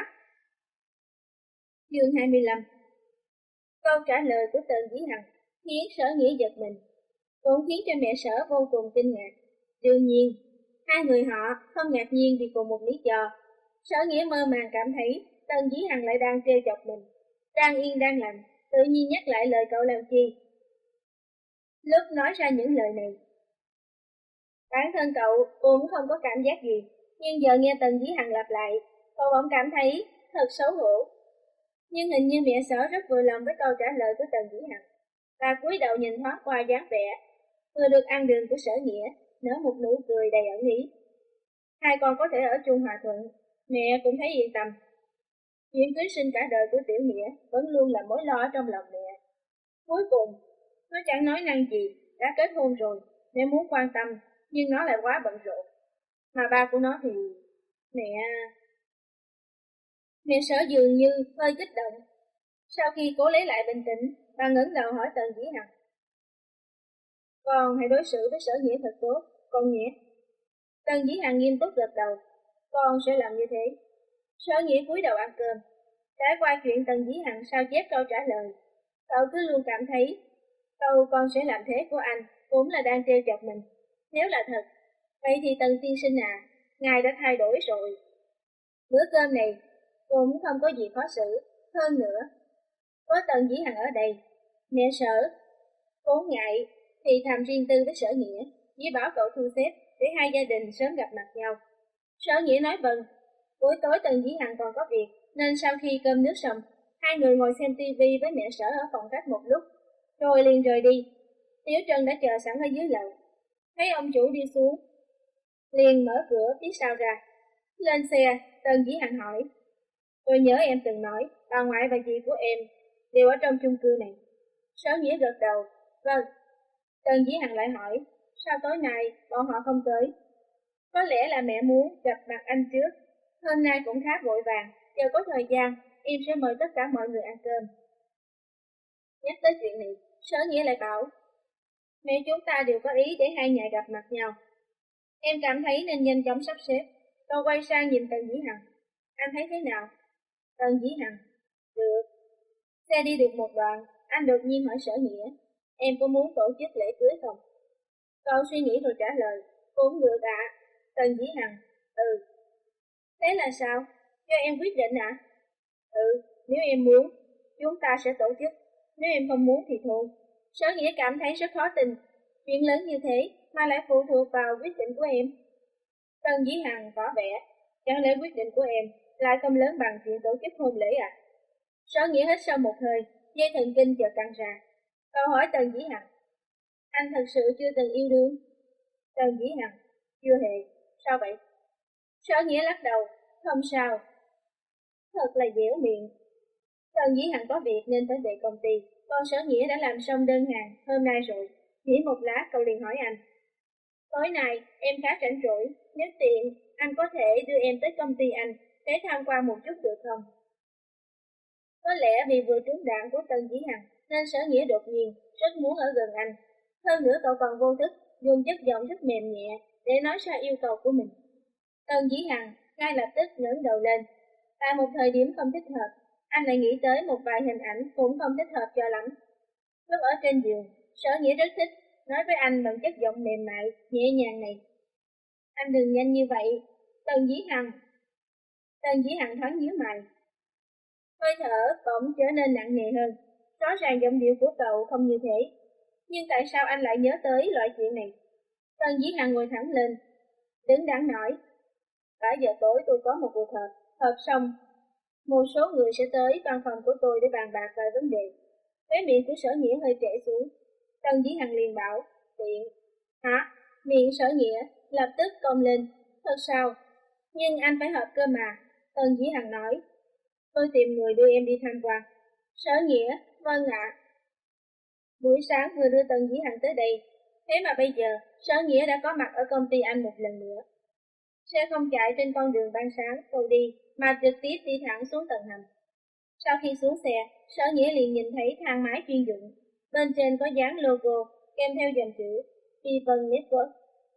Chương hai mươi lăm. Câu trả lời của Tần Dĩ Hằng khiến Sở Nghĩa giật mình. cũng khiến cho mẹ Sở vô cùng kinh ngạc. Đương nhiên, hai người họ không ngạc nhiên vì cùng một lý do. Sở Nghĩa mơ màng cảm thấy Tần Dĩ Hằng lại đang trêu chọc mình, đang yên đang lành, tự nhiên nhắc lại lời cậu làm chi. Lúc nói ra những lời này, bản thân cậu cũng không có cảm giác gì, nhưng giờ nghe Tần Dĩ Hằng lặp lại, cậu bỗng cảm thấy thật xấu hổ. Nhưng hình như mẹ Sở rất vui lòng với câu trả lời của Tần Dĩ Hằng. Bà cúi đầu nhìn thoáng qua dáng vẻ vừa được ăn đường của Sở Nghĩa, nở một nụ cười đầy ẩn ý. Hai con có thể ở chung hòa thuận, mẹ cũng thấy yên tâm. Chuyện cưới sinh cả đời của Tiểu Nghĩa vẫn luôn là mối lo trong lòng mẹ. Cuối cùng, nó chẳng nói năng gì, đã kết hôn rồi, mẹ muốn quan tâm, nhưng nó lại quá bận rộn. Mà ba của nó thì... Mẹ... Mẹ Sở dường như hơi kích động. Sau khi cố lấy lại bình tĩnh, bà ngẩng đầu hỏi Tần Dĩ Hằng. Con hãy đối xử với Sở Nghĩa thật tốt, con nhé. Tần Dĩ Hằng nghiêm túc gật đầu. Con sẽ làm như thế. Sở Nghĩa cúi đầu ăn cơm. Trải qua chuyện Tần Dĩ Hằng sao chép câu trả lời, cậu cứ luôn cảm thấy câu con sẽ làm thế của anh cũng là đang trêu chọc mình. Nếu là thật, vậy thì Tần tiên sinh à, ngài đã thay đổi rồi. Bữa cơm này cũng không có gì khó xử. Hơn nữa, có Tần Dĩ Hằng ở đây, mẹ Sở cố ngại thì thầm riêng tư với Sở Nghĩa, chỉ bảo cậu thu xếp để hai gia đình sớm gặp mặt nhau. Sở Nghĩa nói vâng. Buổi tối Tần Dĩ Hằng còn có việc, nên sau khi cơm nước xong, hai người ngồi xem tivi với mẹ Sở ở phòng khách một lúc, rồi liền rời đi. Tiểu Trân đã chờ sẵn ở dưới lầu. Thấy ông chủ đi xuống, liền mở cửa phía sau ra. Lên xe, Tần Dĩ Hằng hỏi, tôi nhớ em từng nói, bà ngoại và dì của em đều ở trong chung cư này. Sở Nghĩa gật đầu, vâng. Tần Dĩ Hằng lại hỏi, sao tối nay bọn họ không tới? Có lẽ là mẹ muốn gặp mặt anh trước. Hôm nay cũng khá vội vàng, giờ có thời gian, em sẽ mời tất cả mọi người ăn cơm. Nhắc tới chuyện này, Sở Nghĩa lại bảo, mẹ chúng ta đều có ý để hai nhà gặp mặt nhau. Em cảm thấy nên nhanh chóng sắp xếp. Tôi quay sang nhìn Tần Dĩ Hằng. Anh thấy thế nào? Tần Dĩ Hằng, được. Xe đi được một đoạn, anh đột nhiên hỏi Sở Nghĩa, em có muốn tổ chức lễ cưới không? Cậu suy nghĩ rồi trả lời, cũng được ạ. À. Tần Dĩ Hằng, ừ. Thế là sao? Cho em quyết định ạ? À? Ừ, nếu em muốn, chúng ta sẽ tổ chức. Nếu em không muốn thì thôi. Sở Nghĩa cảm thấy rất khó tin. Chuyện lớn như thế mà lại phụ thuộc vào quyết định của em. Tần Dĩ Hằng tỏ vẻ, chẳng lẽ quyết định của em lại không lớn bằng chuyện tổ chức hôn lễ à? Sở Nghĩa hít sâu một hơi, dây thần kinh chợt căng ra. Cậu hỏi Tần Dĩ Hằng, anh thật sự chưa từng yêu đương? Tần Dĩ Hằng, chưa hề. Sao vậy? Sở Nghĩa lắc đầu, không sao. Thật là dẻo miệng. Tần Dĩ Hằng có việc nên phải về công ty, còn Sở Nghĩa đã làm xong đơn hàng hôm nay rồi. Nghĩ một lát cậu liền hỏi anh, tối nay em khá rảnh rỗi, nếu tiện anh có thể đưa em tới công ty anh để tham quan một chút được không? Có lẽ vì vừa trúng đạn của Tần Dĩ Hằng nên Sở Nghĩa đột nhiên rất muốn ở gần anh. Hơn nữa cậu còn vô thức dùng chất giọng rất mềm nhẹ để nói ra yêu cầu của mình. Tần Dĩ Hằng ngay lập tức ngẩng đầu lên. Tại một thời điểm không thích hợp, anh lại nghĩ tới một vài hình ảnh cũng không thích hợp cho lắm. Lúc ở trên giường, Sở Nghĩa rất thích nói với anh bằng chất giọng mềm mại, nhẹ nhàng này. Anh đừng nhanh như vậy, Tần Dĩ Hằng. Tần Dĩ Hằng thoáng nhíu mày. Hơi thở bỗng trở nên nặng nề hơn. Rõ ràng giọng điệu của cậu không như thế. Nhưng tại sao anh lại nhớ tới loại chuyện này? Tần Dĩ Hằng ngồi thẳng lên, đứng đắn nói. bảy giờ tối tôi có một cuộc họp, họp xong, một số người sẽ tới văn phòng của tôi để bàn bạc vài vấn đề. Cái miệng của Sở Nghĩa hơi trễ xuống. Tần Dĩ Hằng liền bảo, tiện. Hả? Miệng Sở Nghĩa lập tức cong lên. Thật sao? Nhưng anh phải họp cơ mà. Tần Dĩ Hằng nói. Tôi tìm người đưa em đi tham quan. Sở Nghĩa, vâng ạ. Buổi sáng vừa đưa Tần Dĩ Hằng tới đây. Thế mà bây giờ, Sở Nghĩa đã có mặt ở công ty anh một lần nữa. Xe không chạy trên con đường ban sáng tôi đi, mà trực tiếp đi thẳng xuống tầng hầm. Sau khi xuống xe, Sở Nghĩa liền nhìn thấy thang máy chuyên dụng. Bên trên có dán logo, kèm theo dòng chữ Viven Network.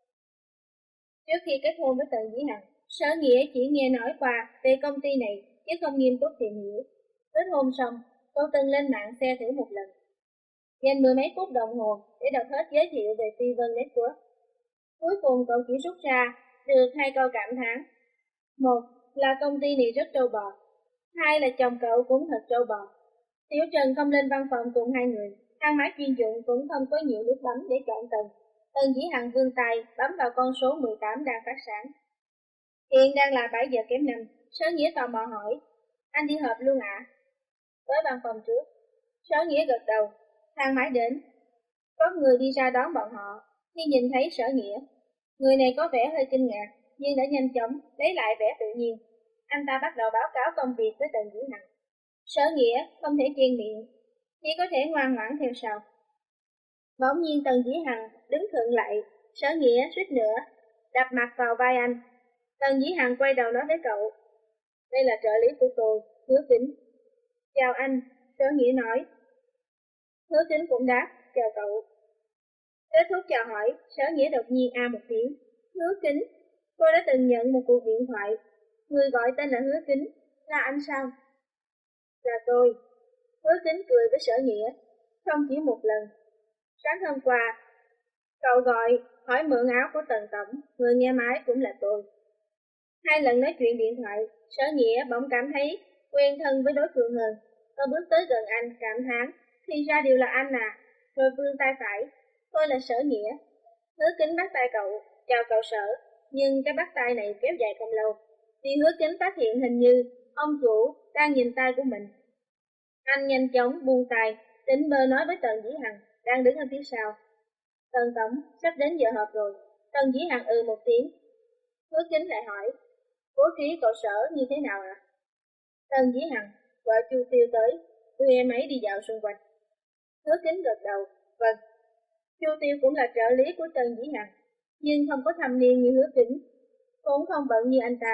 Trước khi kết hôn với Tần Dĩ Hằng, Sở Nghĩa chỉ nghe nói qua về công ty này, chứ không nghiêm túc tìm hiểu. Kết hôn xong, cô từng lên mạng xe thử một lần. dành mười mấy phút đồng hồ để đọc hết giới thiệu về Phi Vân Network. Cuối cùng cậu chỉ rút ra được hai câu cảm thán. Một là công ty này rất trâu bò. Hai là chồng cậu cũng thật trâu bò. Tiểu Trần không lên văn phòng cùng hai người. Thang máy chuyên dụng cũng không có nhiều nút bấm để chọn tầng. Tần Dĩ Hằng vươn tay bấm vào con số mười tám đang phát sáng. Hiện đang là bảy giờ kém năm. Sở Nghĩa tò mò hỏi, anh đi họp luôn ạ? À? Tới văn phòng trước. Sở Nghĩa gật đầu. Thang máy đến. Có người đi ra đón bọn họ. Khi nhìn thấy Sở Nghĩa, người này có vẻ hơi kinh ngạc, nhưng đã nhanh chóng lấy lại vẻ tự nhiên. Anh ta bắt đầu báo cáo công việc với Tần Dĩ Hằng. Sở Nghĩa không thể chen miệng, chỉ có thể ngoan ngoãn theo sau. Bỗng nhiên Tần Dĩ Hằng đứng khựng lại, Sở Nghĩa suýt nữa đập mặt vào vai anh. Tần Dĩ Hằng quay đầu nói với cậu, đây là trợ lý của tôi, Hứa Kính. Chào anh, Sở Nghĩa nói. Hứa Kính cũng đáp, chào cậu. Kết thúc chào hỏi, Sở Nghĩa đột nhiên a một tiếng. Hứa Kính, cô đã từng nhận một cuộc điện thoại. Người gọi tên là Hứa Kính, là anh sao? Là tôi. Hứa Kính cười với Sở Nghĩa, không chỉ một lần. Sáng hôm qua, cậu gọi, hỏi mượn áo của Tần Tổng, người nghe máy cũng là tôi. Hai lần nói chuyện điện thoại, Sở Nghĩa bỗng cảm thấy quen thân với đối phương hơn. Tôi bước tới gần anh, cảm thán, thì ra đều là anh à, rồi vươn tay phải. Tôi là Sở Nghĩa. Hứa Kính bắt tay cậu, chào cậu Sở, nhưng cái bắt tay này kéo dài không lâu. Vì Hứa Kính phát hiện hình như ông chủ đang nhìn tay của mình. Anh nhanh chóng buông tay, tỉnh bơ nói với Tần Dĩ Hằng, đang đứng ở phía sau. Tần Tổng, sắp đến giờ họp rồi. Tần Dĩ Hằng ừ một tiếng. Hứa Kính lại hỏi, bố trí cậu Sở như thế nào ạ? À? Tần Dĩ Hằng, gọi Chu Tiêu tới, đưa em ấy đi dạo xung quanh. Hứa Kính gật đầu, vâng. Chu Tiêu cũng là trợ lý của Tần Dĩ Hằng, nhưng không có thâm niên như Hứa Kính, cũng không bận như anh ta.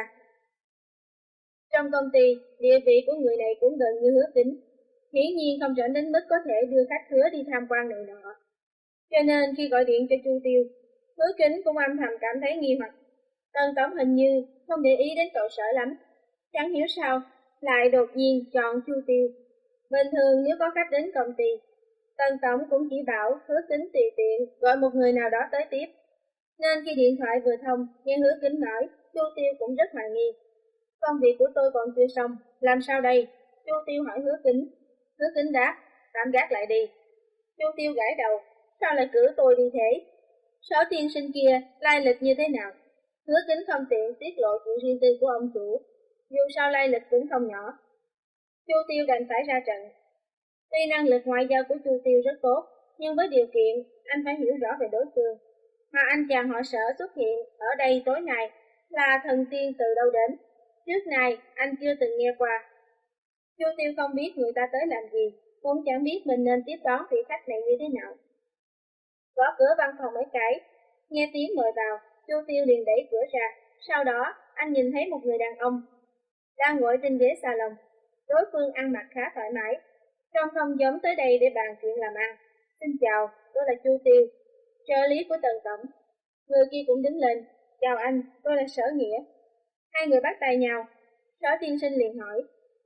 Trong công ty, địa vị của người này cũng gần như Hứa Kính, hiển nhiên không trở đến mức có thể đưa khách khứa đi tham quan này nọ. Cho nên khi gọi điện cho Chu Tiêu, Hứa Kính cũng âm thầm cảm thấy nghi hoặc. Tần Tổng hình như không để ý đến cậu Sở lắm, chẳng hiểu sao lại đột nhiên chọn Chu Tiêu. Bình thường nếu có khách đến công ty, Tần Tổng cũng chỉ bảo Hứa Kính tùy tiện gọi một người nào đó tới tiếp. Nên khi điện thoại vừa thông, nghe Hứa Kính nói, Chu Tiêu cũng rất hoài nghi. Công việc của tôi còn chưa xong, làm sao đây? Chu Tiêu hỏi Hứa Kính. Hứa Kính đáp, tạm gác lại đi. Chu Tiêu gãi đầu, sao lại cử tôi đi thế? Sở tiên sinh kia lai lịch như thế nào? Hứa Kính không tiện tiết lộ chuyện riêng tư của ông chủ, dù sao lai lịch cũng không nhỏ. Chu Tiêu đành phải ra trận. Tuy năng lực ngoại giao của Chu Tiêu rất tốt, nhưng với điều kiện anh phải hiểu rõ về đối phương. Mà anh chàng họ Sở xuất hiện ở đây tối nay là thần tiên từ đâu đến, trước này anh chưa từng nghe qua. Chu Tiêu không biết người ta tới làm gì, cũng chẳng biết mình nên tiếp đón vị khách này như thế nào. Gõ cửa văn phòng mấy cái, nghe tiếng mời vào, Chu Tiêu liền đẩy cửa ra. Sau đó anh nhìn thấy một người đàn ông đang ngồi trên ghế salon. Đối phương ăn mặc khá thoải mái, trông không giống tới đây để bàn chuyện làm ăn. Xin chào, tôi là Chu Tiêu, trợ lý của Tần Tổng. Người kia cũng đứng lên, chào anh, tôi là Sở Nghĩa. Hai người bắt tay nhau. Sở tiên sinh liền hỏi,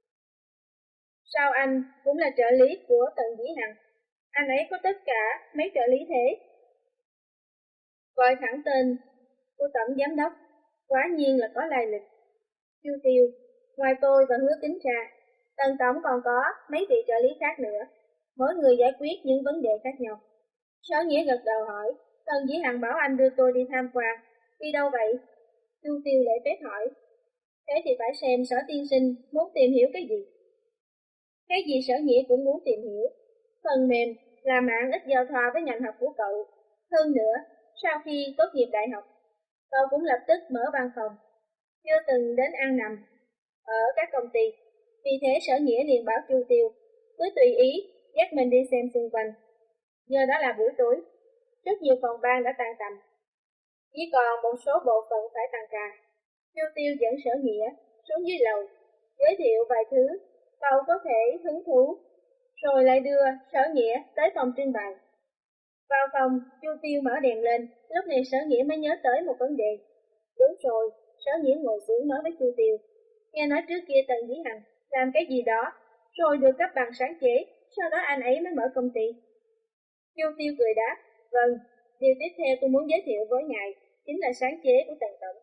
sao anh cũng là trợ lý của Tần Dĩ Hằng? Anh ấy có tất cả mấy trợ lý thế? Gọi thẳng tên của tổng giám đốc, quả nhiên là có lai lịch. Chu Tiêu, ngoài tôi và Hứa Kính ra, Tần Tổng còn có mấy vị trợ lý khác nữa, mỗi người giải quyết những vấn đề khác nhau. Sở Nghĩa gật đầu hỏi, Tần Dĩ Hằng bảo anh đưa tôi đi tham quan, đi đâu vậy? Chu Tiêu lễ phép hỏi, thế thì phải xem Sở tiên sinh muốn tìm hiểu cái gì. Cái gì Sở Nghĩa cũng muốn tìm hiểu. Phần mềm là mạng ít giao thoa với ngành học của cậu. Hơn nữa, sau khi tốt nghiệp đại học, cậu cũng lập tức mở văn phòng, chưa từng đến ăn nằm ở các công ty. Vì thế Sở Nghĩa liền bảo Chu Tiêu cứ tùy ý dắt mình đi xem xung quanh. Giờ đã là buổi tối, rất nhiều phòng ban đã tan tầm, chỉ còn một số bộ phận phải tăng ca. Chu Tiêu dẫn Sở Nghĩa xuống dưới lầu, giới thiệu vài thứ cậu có thể hứng thú, rồi lại đưa Sở Nghĩa tới phòng trưng bày. Vào phòng, Chu Tiêu mở đèn lên, lúc này Sở Nghĩa mới nhớ tới một vấn đề. Đúng rồi, Sở Nghĩa ngồi xuống nói với Chu Tiêu, nghe nói trước kia Tần Dĩ Hằng làm cái gì đó, rồi được cấp bằng sáng chế, sau đó anh ấy mới mở công ty. Chu Tiêu cười đáp, vâng, điều tiếp theo tôi muốn giới thiệu với ngài chính là sáng chế của Tần Tổng.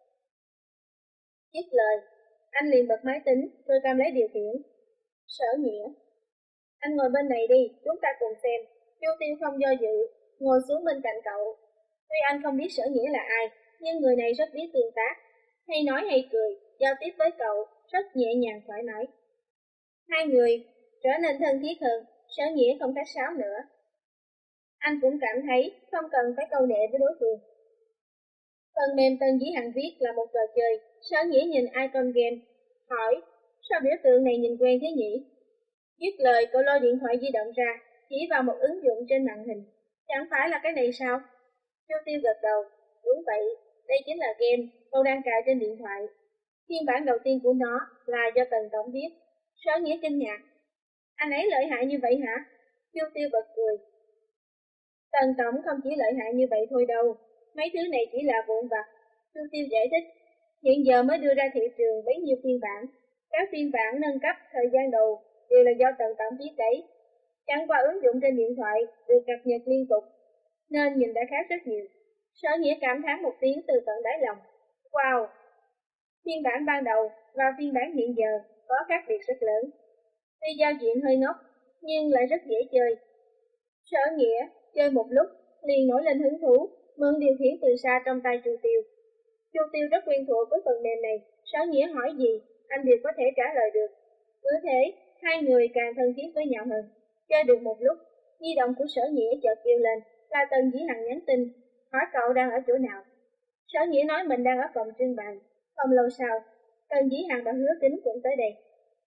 Dứt lời, anh liền bật máy tính rồi cầm lấy điều khiển. Sở Nghĩa, anh ngồi bên này đi, chúng ta cùng xem. Chu Tiêu không do dự, ngồi xuống bên cạnh cậu. Tuy anh không biết Sở Nghĩa là ai, nhưng người này rất biết tương tác, hay nói hay cười, giao tiếp với cậu rất nhẹ nhàng thoải mái. Hai người trở nên thân thiết hơn, Sở Nghĩa không khách sáo nữa. Anh cũng cảm thấy không cần phải câu nệ với đối phương. Phần mềm Tần Dĩ Hằng viết là một trò chơi. Sở Nghĩa nhìn icon game, hỏi, sao biểu tượng này nhìn quen thế nhỉ? Dứt lời, cậu lôi điện thoại di động ra, chỉ vào một ứng dụng trên màn hình. Chẳng phải là cái này sao? Chu Tiêu gật đầu, đúng vậy, đây chính là game cậu đang cài trên điện thoại. Phiên bản đầu tiên của nó là do Tần Tổng viết. Sở Nghĩa kinh ngạc, anh ấy lợi hại như vậy hả? Chu Tiêu bật cười. Tần Tổng không chỉ lợi hại như vậy thôi đâu, mấy thứ này chỉ là vụn vặt. Chu Tiêu giải thích, hiện giờ mới đưa ra thị trường bấy nhiêu phiên bản. Các phiên bản nâng cấp thời gian đầu đều là do Tần Tổng viết đấy. Chẳng qua ứng dụng trên điện thoại được cập nhật liên tục, nên nhìn đã khác rất nhiều. Sở Nghĩa cảm thán một tiếng từ tận đáy lòng. Wow! Phiên bản ban đầu và phiên bản hiện giờ có khác biệt rất lớn. Tuy giao diện hơi ngốc, nhưng lại rất dễ chơi. Sở Nghĩa chơi một lúc, liền nổi lên hứng thú, mượn điều khiển từ xa trong tay Chu Tiêu. Chu Tiêu rất quen thuộc với phần mềm này, Sở Nghĩa hỏi gì, anh đều có thể trả lời được. Cứ thế, hai người càng thân thiết với nhau hơn. Chơi được một lúc, di động của Sở Nghĩa chợt kêu lên, là Tần Dĩ Hằng nhắn tin, hỏi cậu đang ở chỗ nào. Sở Nghĩa nói mình đang ở phòng trưng bày. Không lâu sau, Tần Dĩ Hằng và Hứa Kính cũng tới đây.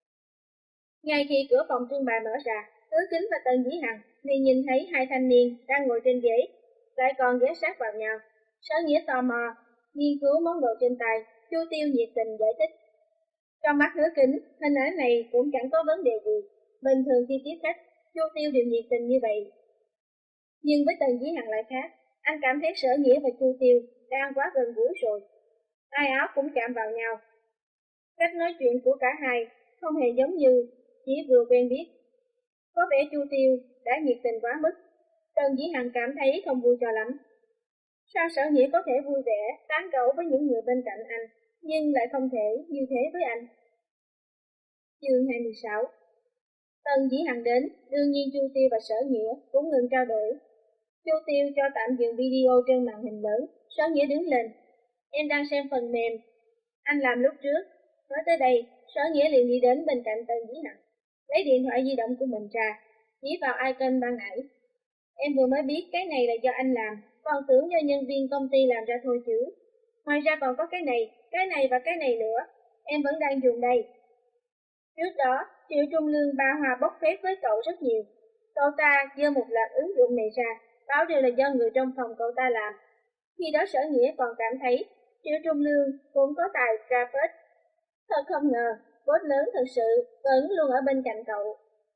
Ngay khi cửa phòng trưng bày mở ra, Hứa Kính và Tần Dĩ Hằng liền nhìn thấy hai thanh niên đang ngồi trên ghế, lại còn ghé sát vào nhau. Sở Nghĩa tò mò, nghiên cứu món đồ trên tay, Chu Tiêu nhiệt tình giải thích. Trong mắt Hứa Kính, hình ảnh này cũng chẳng có vấn đề gì. Bình thường khi tiếp khách, Chu Tiêu đều nhiệt tình như vậy. Nhưng với Tần Dĩ Hằng lại khác, anh cảm thấy Sở Nghĩa và Chu Tiêu đang quá gần gũi rồi. Ai áo cũng chạm vào nhau. Cách nói chuyện của cả hai không hề giống như chỉ vừa quen biết. Có vẻ Chu Tiêu đã nhiệt tình quá mức. Tần Dĩ Hằng cảm thấy không vui cho lắm. Sao Sở Nghĩa có thể vui vẻ, tán gẫu với những người bên cạnh anh, nhưng lại không thể như thế với anh? Chương hai mươi sáu. Tần Dĩ Hằng đến, đương nhiên Chu Tiêu và Sở Nghĩa cũng ngừng trao đổi. Chu Tiêu cho tạm dừng video trên màn hình lớn, Sở Nghĩa đứng lên. Em đang xem phần mềm anh làm lúc trước. Nói tới đây, Sở Nghĩa liền đi đến bên cạnh Tần Dĩ Hằng, lấy điện thoại di động của mình ra, chỉ vào icon ban nãy. Em vừa mới biết cái này là do anh làm, còn tưởng do nhân viên công ty làm ra thôi chứ. Ngoài ra còn có cái này, cái này và cái này nữa, em vẫn đang dùng đây. Trước đó, Triệu Trung Lương ba hoa bốc phét với cậu rất nhiều. Cậu ta giơ một loạt ứng dụng này ra, báo đều là do người trong phòng cậu ta làm. Khi đó Sở Nghĩa còn cảm thấy Triệu Trung Lương cũng có tài ra phết. Thật không ngờ, boss lớn thật sự vẫn luôn ở bên cạnh cậu.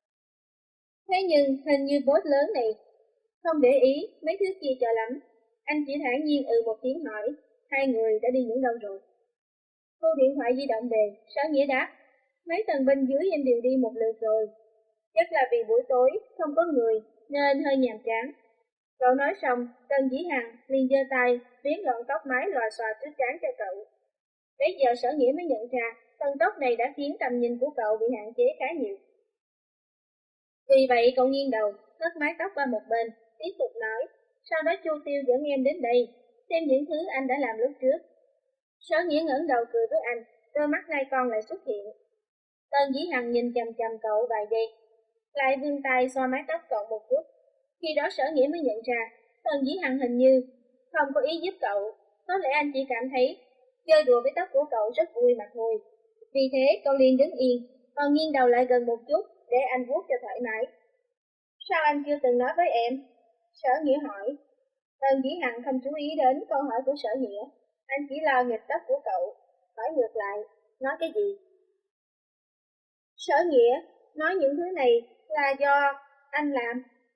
Thế nhưng hình như boss lớn này không để ý mấy thứ kia cho lắm. Anh chỉ thản nhiên ừ một tiếng hỏi, hai người đã đi những đâu rồi? Thu điện thoại di động về, Sở Nghĩa đáp, mấy tầng bên dưới em đều đi một lượt rồi. Chắc là vì buổi tối không có người nên hơi nhàm chán. Cậu nói xong, Tần Dĩ Hằng liền giơ tay viết gọn tóc mái lòa xòa trước trán cho cậu. Bây giờ Sở Nghĩa mới nhận ra tầng tóc này đã khiến tầm nhìn của cậu bị hạn chế khá nhiều. Vì vậy cậu nghiêng đầu, hất mái tóc qua một bên, tiếp tục nói, sau đó Chu Tiêu dẫn em đến đây, xem những thứ anh đã làm lúc trước. Sở Nghĩa ngẩng đầu cười với anh, đôi mắt hai con lại xuất hiện. Tần Dĩ Hằng nhìn chằm chằm cậu vài giây, lại vươn tay xoa mái tóc cậu một chút. Khi đó Sở Nghĩa mới nhận ra, Tần Dĩ Hằng hình như không có ý giúp cậu, có lẽ anh chỉ cảm thấy chơi đùa với tóc của cậu rất vui mà thôi. Vì thế cậu liền đứng yên, còn nghiêng đầu lại gần một chút để anh vuốt cho thoải mái. Sao anh chưa từng nói với em? Sở Nghĩa hỏi. Tần Dĩ Hằng không chú ý đến câu hỏi của Sở Nghĩa, anh chỉ lo nghịch tóc của cậu, hỏi ngược lại, nói cái gì? Sở Nghĩa nói những thứ này là do anh làm.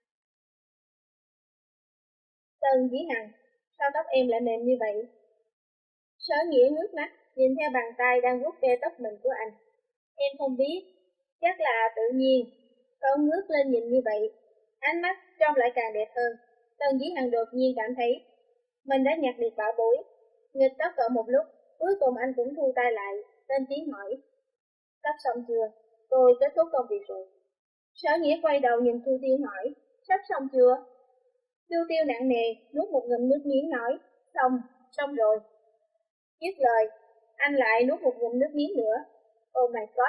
Tần Dĩ Hằng, sao tóc em lại mềm như vậy? Sở Nghĩa ngước mắt, nhìn theo bàn tay đang vuốt ve tóc mình của anh. Em không biết, chắc là tự nhiên. Cậu ngước lên nhìn như vậy, ánh mắt trông lại càng đẹp hơn. Tần Dĩ Hằng đột nhiên cảm thấy mình đã nhặt được bảo bối. Nghịch tóc cậu một lúc, cuối cùng anh cũng thu tay lại, lên tiếng hỏi. Sắp xong chưa? Tôi kết thúc công việc rồi. Sở Nghĩa quay đầu nhìn Chu Tiêu hỏi, sắp xong chưa? Chu Tiêu nặng nề, nuốt một ngụm nước miếng nói, xong, xong rồi. Dứt lời, anh lại nuốt một ngụm nước miếng nữa. Oh my god!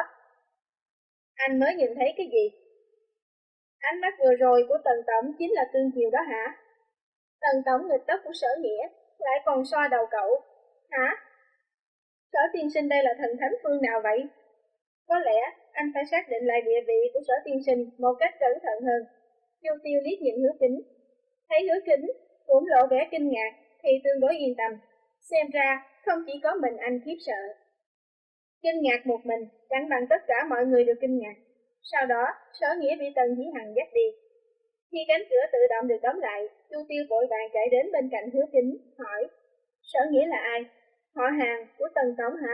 Anh mới nhìn thấy cái gì? Ánh mắt vừa rồi của Tần Tổng chính là cưng chiều đó hả? Tần Tổng nghịch tóc của Sở Nghĩa, lại còn xoa đầu cậu. Hả? Sở tiên sinh đây là thần thánh phương nào vậy? Có lẽ anh phải xác định lại địa vị của Sở tiên sinh một cách cẩn thận hơn. Chu Tiêu liếc nhìn Hứa Kính. Thấy Hứa Kính cũng lộ vẻ kinh ngạc thì tương đối yên tâm. Xem ra không chỉ có mình anh khiếp sợ. Kinh ngạc một mình, chẳng bằng tất cả mọi người đều kinh ngạc. Sau đó, Sở Nghĩa bị Tần Dĩ Hằng dắt đi. Khi cánh cửa tự động được đóng lại, Chu Tiêu vội vàng chạy đến bên cạnh Hứa Kính, hỏi, Sở Nghĩa là ai? Họ hàng của Tần Tổng hả?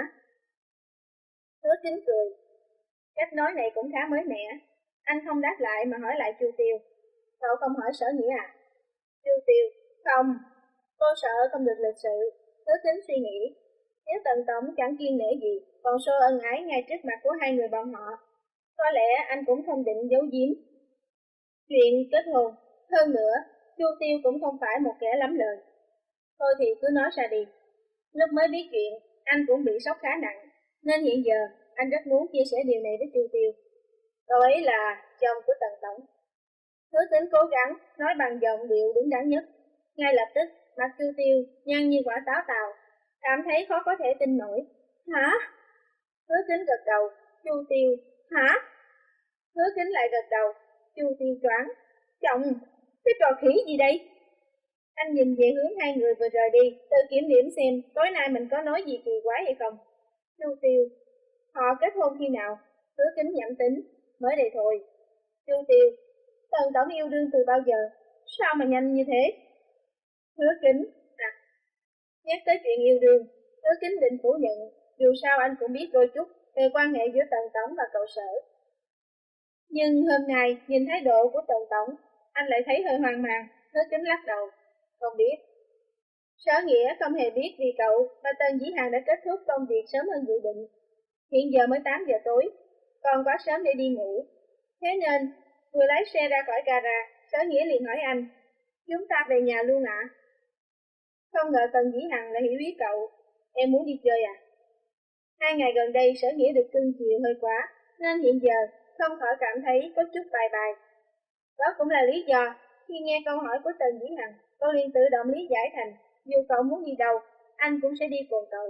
Hứa Kính cười. Cách nói này cũng khá mới mẻ. Anh không đáp lại mà hỏi lại Chu Tiêu. Cậu không hỏi Sở Nghĩa à? Chu Tiêu, không. Cô sợ không được lịch sự. Hứa Kính suy nghĩ. Nếu Tần Tổng chẳng kiêng nể gì, còn show ân ái ngay trước mặt của hai người bọn họ, có lẽ anh cũng không định giấu giếm chuyện kết hôn. Hơn nữa, Chu Tiêu cũng không phải một kẻ lắm lời. Thôi thì cứ nói ra đi. Lúc mới biết chuyện, anh cũng bị sốc khá nặng, nên hiện giờ anh rất muốn chia sẻ điều này với Chu Tiêu. Cậu ấy là chồng của Tần Tổng. Hứa Kính cố gắng nói bằng giọng điệu đứng đắn nhất. Ngay lập tức, mặt Chu Tiêu nhăn như quả táo tàu, cảm thấy khó có thể tin nổi. Hả? Hứa Kính gật đầu. Chu Tiêu, hả? Hứa Kính lại gật đầu. Chu Tiêu choáng. Chồng, cái trò khỉ gì đây? Anh nhìn về hướng hai người vừa rời đi, tự kiểm điểm xem tối nay mình có nói gì kỳ quái hay không. Chu Tiêu, họ kết hôn khi nào? Hứa Kính nhẩm tính, mới đây thôi. Chu Tiêu, Tần Tổng yêu đương từ bao giờ? Sao mà nhanh như thế? Hứa Kính, à, nhắc tới chuyện yêu đương, Hứa Kính định phủ nhận, dù sao anh cũng biết đôi chút về quan hệ giữa Tần Tổng và cậu Sở. Nhưng hôm nay nhìn thái độ của Tần Tổng, anh lại thấy hơi hoang mang. Hứa Kính lắc đầu, không biết. Sở Nghĩa không hề biết vì cậu và Tần Dĩ Hằng đã kết thúc công việc sớm hơn dự định. Hiện giờ mới tám giờ tối, còn quá sớm để đi ngủ. Thế nên, vừa lái xe ra khỏi gara, Sở Nghĩa liền hỏi anh, chúng ta về nhà luôn ạ? À? Không ngờ Tần Dĩ Hằng lại hiểu ý cậu, em muốn đi chơi à? Hai ngày gần đây Sở Nghĩa được cưng chiều hơi quá, nên hiện giờ không khỏi cảm thấy có chút bài bài. Đó cũng là lý do, khi nghe câu hỏi của Tần Dĩ Hằng, tôi liền tự động lý giải thành, dù cậu muốn đi đâu, anh cũng sẽ đi cùng cậu.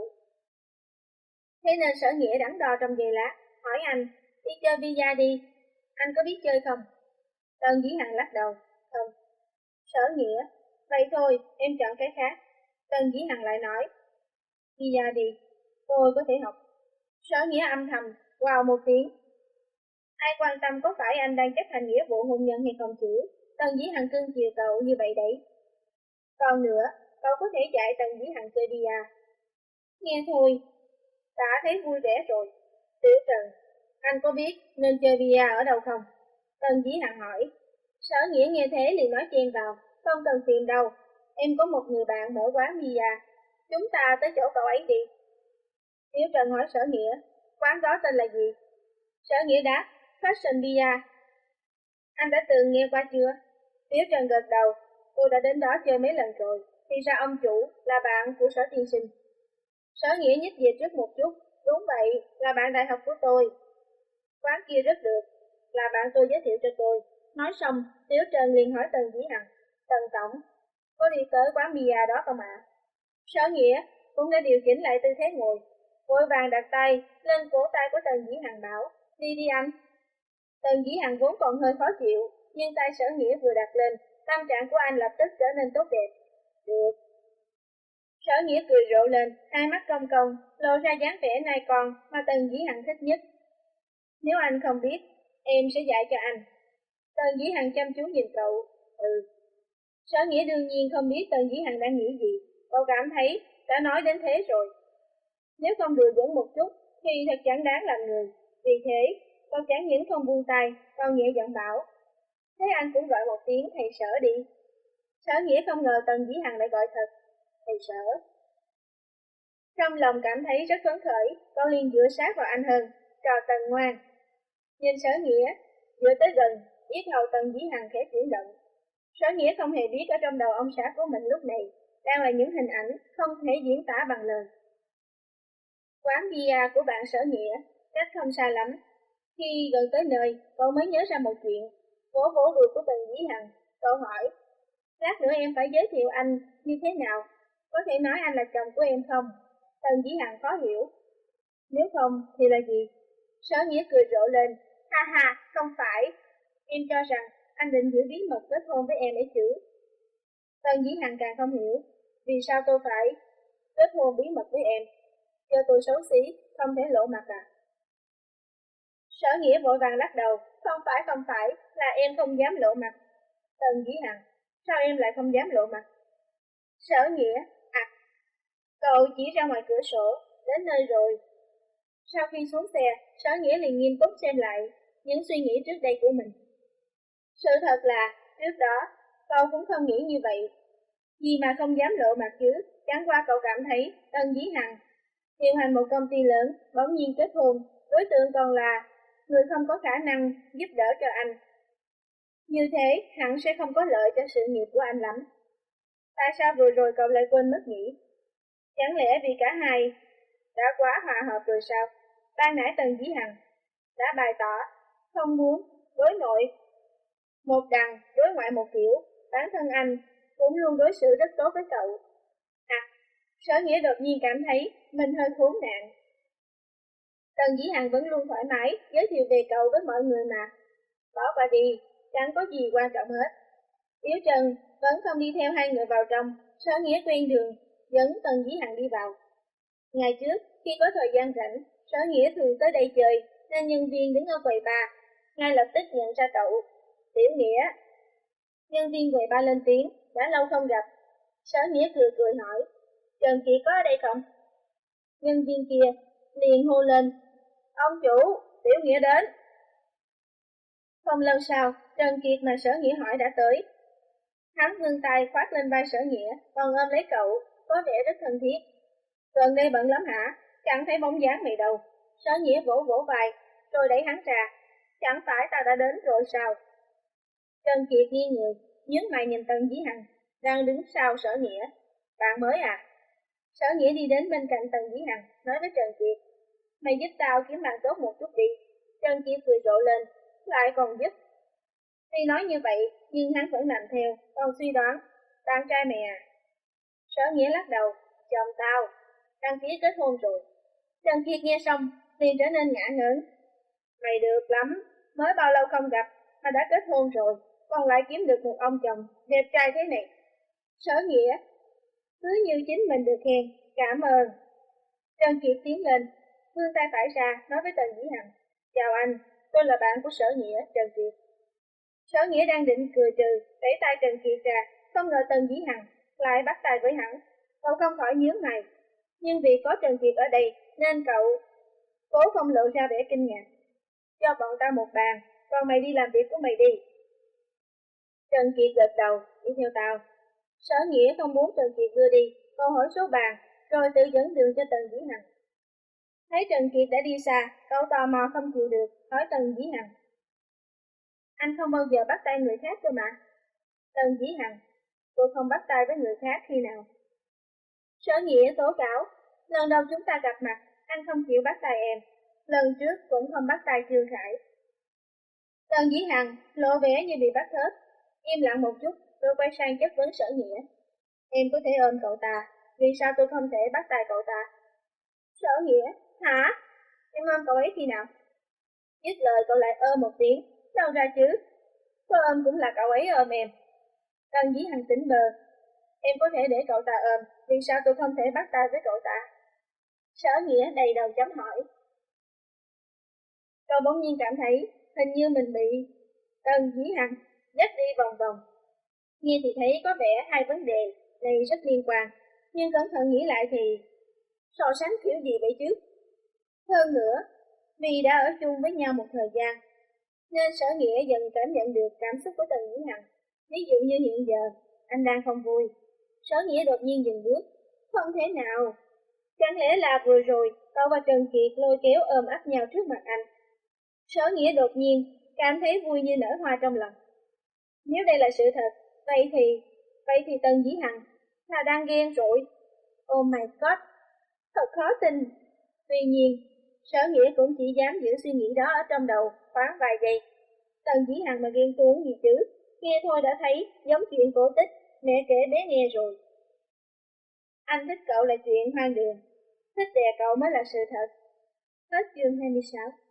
Thế nên Sở Nghĩa đắn đo trong giây lát, hỏi anh, đi chơi bida đi, anh có biết chơi không? Tần Dĩ Hằng lắc đầu, không. Sở Nghĩa, vậy thôi, em chọn cái khác. Tần Dĩ Hằng lại nói, bida đi, tôi có thể học. Sở Nghĩa âm thầm, wow một tiếng. Ai quan tâm có phải anh đang chấp hành nghĩa vụ hôn nhân hay không chứ? Tần Dĩ Hằng cưng chiều cậu như vậy đấy. Còn nữa, cậu có thể dạy Tần Dĩ Hằng chơi bia. Nghe thôi, đã thấy vui vẻ rồi. Tiểu Trần, anh có biết nên chơi bia ở đâu không? Tần Dĩ Hằng hỏi. Sở Nghĩa nghe thế liền nói chen vào, không cần phiền đâu. Em có một người bạn mở quán bia, chúng ta tới chỗ cậu ấy đi. Tiểu Trần hỏi Sở Nghĩa, quán đó tên là gì? Sở Nghĩa đáp, Fashion Bia. Anh đã từng nghe qua chưa? Tiểu Trần gật đầu, tôi đã đến đó chơi mấy lần rồi, thì ra ông chủ là bạn của Sở tiên sinh. Sở Nghĩa nhích về trước một chút, đúng vậy, là bạn đại học của tôi. Quán kia rất được, là bạn tôi giới thiệu cho tôi. Nói xong, Tiểu Trần liền hỏi Tần Dĩ Hằng, Tần Tổng, có đi tới quán bia đó không ạ? À? Sở Nghĩa cũng đã điều chỉnh lại tư thế ngồi, vội vàng đặt tay lên cổ tay của Tần Dĩ Hằng bảo, đi đi anh. Tần Dĩ Hằng vốn còn hơi khó chịu, nhưng tay Sở Nghĩa vừa đặt lên, tâm trạng của anh lập tức trở nên tốt đẹp. Được. Sở Nghĩa cười rộ lên, hai mắt cong cong, lộ ra dáng vẻ nai con mà Tần Dĩ Hằng thích nhất. Nếu anh không biết, em sẽ dạy cho anh. Tần Dĩ Hằng chăm chú nhìn cậu. Ừ. Sở Nghĩa đương nhiên không biết Tần Dĩ Hằng đang nghĩ gì, cậu cảm thấy đã nói đến thế rồi. Nếu không đùa giỡn một chút, thì thật chẳng đáng làm người. Vì thế, cậu chẳng những không buông tay, còn nhẹ giọng bảo. Thế anh cũng gọi một tiếng thầy Sở đi. Sở Nghĩa không ngờ Tần Dĩ Hằng lại gọi thật, thầy Sở. Trong lòng cảm thấy rất phấn khởi, con liền dựa sát vào anh hơn, trò Tần ngoan. Nhìn Sở Nghĩa, dựa tới gần, yết hầu Tần Dĩ Hằng khẽ chuyển động. Sở Nghĩa không hề biết ở trong đầu ông xã của mình lúc này đang là những hình ảnh không thể diễn tả bằng lời. Quán bia của bạn Sở Nghĩa, cách không xa lắm. Khi gần tới nơi, cậu mới nhớ ra một chuyện. Vỗ vỗ đùi của Tần Dĩ Hằng, cậu hỏi, lát nữa em phải giới thiệu anh như thế nào? Có thể nói anh là chồng của em không? Tần Dĩ Hằng khó hiểu. Nếu không thì là gì? Sở Nghĩa cười rộ lên. Ha ha, không phải. Em cho rằng anh định giữ bí mật kết hôn với em ấy chứ. Tần Dĩ Hằng càng không hiểu. Vì sao tôi phải kết hôn bí mật với em? Do tôi xấu xí, không thể lộ mặt à? Sở Nghĩa vội vàng lắc đầu. Không phải không phải, là em không dám lộ mặt. Tần Dĩ Hằng, sao em lại không dám lộ mặt? Sở Nghĩa, à, cậu chỉ ra ngoài cửa sổ, đến nơi rồi. Sau khi xuống xe, Sở Nghĩa liền nghiêm túc xem lại những suy nghĩ trước đây của mình. Sự thật là, trước đó, cậu cũng không nghĩ như vậy. Gì mà không dám lộ mặt chứ, chẳng qua cậu cảm thấy Tần Dĩ Hằng điều hành một công ty lớn, bỗng nhiên kết hôn, đối tượng còn là người không có khả năng giúp đỡ cho anh. Như thế, hẳn sẽ không có lợi cho sự nghiệp của anh lắm. Tại sao vừa rồi cậu lại quên mất nhỉ? Chẳng lẽ vì cả hai đã quá hòa hợp rồi sao? Ban nãy Tần Dĩ Hằng đã bày tỏ không muốn đối nội một đằng, đối ngoại một kiểu. Bản thân anh cũng luôn đối xử rất tốt với cậu. À, Sở Nghĩa đột nhiên cảm thấy mình hơi khốn nạn. Tần Dĩ Hằng vẫn luôn thoải mái giới thiệu về cậu với mọi người mà. Bỏ qua đi, chẳng có gì quan trọng hết. Tiểu Trần vẫn không đi theo hai người vào trong. Sở Nghĩa quen đường dẫn Tần Dĩ Hằng đi vào. Ngày trước, khi có thời gian rảnh, Sở Nghĩa thường tới đây chơi, nên nhân viên đứng ở quầy bar ngay lập tức nhận ra cậu. Tiểu Nghĩa. Nhân viên quầy bar lên tiếng, đã lâu không gặp. Sở Nghĩa cười cười hỏi, Trần Kiệt có ở đây không? Nhân viên kia liền hô lên, ông chủ, Tiểu Nghĩa đến. Không lâu sau, Trần Kiệt mà Sở Nghĩa hỏi đã tới. Hắn vươn tay khoác lên vai Sở Nghĩa, còn ôm lấy cậu, có vẻ rất thân thiết. Gần đây bận lắm hả? Chẳng thấy bóng dáng mày đâu. Sở Nghĩa vỗ vỗ vai, rồi đẩy hắn ra. Chẳng phải ta đã đến rồi sao? Trần Kiệt nghiêng người, nhướng mày nhìn Tần Dĩ Hằng, đang đứng sau Sở Nghĩa. Bạn mới à? Sở Nghĩa đi đến bên cạnh Tần Dĩ Hằng, nói với Trần Kiệt, mày giúp tao kiếm bạn tốt một chút đi. Trần Kiệt cười rộ lên, lại còn giúp. Tuy nói như vậy, nhưng hắn vẫn làm theo, còn suy đoán, bạn trai mày à? Sở Nghĩa lắc đầu, chồng tao, đăng ký kết hôn rồi. Trần Kiệt nghe xong, liền trở nên ngã ngớn. Mày được lắm, mới bao lâu không gặp, mà đã kết hôn rồi, còn lại kiếm được một ông chồng đẹp trai thế này. Sở Nghĩa, cứ như chính mình được khen, cảm ơn. Trần Kiệt tiến lên, vươn tay phải ra, nói với Tần Dĩ Hằng, chào anh, tôi là bạn của Sở Nghĩa, Trần Kiệt. Sở Nghĩa đang định cười trừ, đẩy tay Trần Kiệt ra, không ngờ Tần Dĩ Hằng lại bắt tay với hắn. Cậu không khỏi nhướng mày, nhưng vì có Trần Kiệt ở đây nên cậu cố không lộ ra vẻ kinh ngạc. Cho bọn ta một bàn, còn mày đi làm việc của mày đi. Trần Kiệt gật đầu, đi theo tao. Sở Nghĩa không muốn Trần Kiệt đưa đi, câu hỏi số bàn, rồi tự dẫn đường cho Tần Dĩ Hằng. Thấy Trần Kiệt đã đi xa, cậu tò mò không chịu được, hỏi Tần Dĩ Hằng. Anh không bao giờ bắt tay người khác cơ mà. Tần Dĩ Hằng, tôi không bắt tay với người khác khi nào. Sở Nghĩa tố cáo, lần đầu chúng ta gặp mặt, anh không chịu bắt tay em, lần trước cũng không bắt tay Trương Khải. Tần Dĩ Hằng lộ vẻ như bị bắt hết, im lặng một chút, rồi quay sang chất vấn Sở Nghĩa. Em có thể ôm cậu ta, vì sao tôi không thể bắt tay cậu ta? Sở Nghĩa, hả? Em ôm cậu ấy khi nào? Dứt lời cậu lại ôm một tiếng, đâu ra chứ? Tôi ôm cũng là cậu ấy ôm em. Tần Dĩ Hằng tỉnh bờ. Em có thể để cậu ta ôm, vì sao tôi không thể bắt tay với cậu ta? Sở Nghĩa đầy đầu chấm hỏi. Cậu bỗng nhiên cảm thấy hình như mình bị Tần Dĩ Hằng dắt đi vòng vòng. Nghe thì thấy có vẻ hai vấn đề này rất liên quan, nhưng cẩn thận nghĩ lại thì so sánh kiểu gì vậy chứ? Hơn nữa, vì đã ở chung với nhau một thời gian, nên Sở Nghĩa dần cảm nhận được cảm xúc của Tần Dĩ Hằng. Ví dụ như hiện giờ, anh đang không vui. Sở Nghĩa đột nhiên dừng bước. Không thể nào. Chẳng lẽ là vừa rồi cậu và Trần Kiệt lôi kéo ôm ấp nhau trước mặt anh? Sở Nghĩa đột nhiên cảm thấy vui như nở hoa trong lòng. Nếu đây là sự thật, vậy thì, vậy thì Tần Dĩ Hằng là đang ghen rồi. Oh my god, thật khó tin. Tuy nhiên, Sở Nghĩa cũng chỉ dám giữ suy nghĩ đó ở trong đầu khoảng vài giây. Tần Dĩ Hằng mà ghen tuông gì chứ, nghe thôi đã thấy giống chuyện cổ tích mẹ kể bé nghe rồi. Anh thích cậu là chuyện hoang đường, thích đè cậu mới là sự thật. Hết chương hai mươi sáu.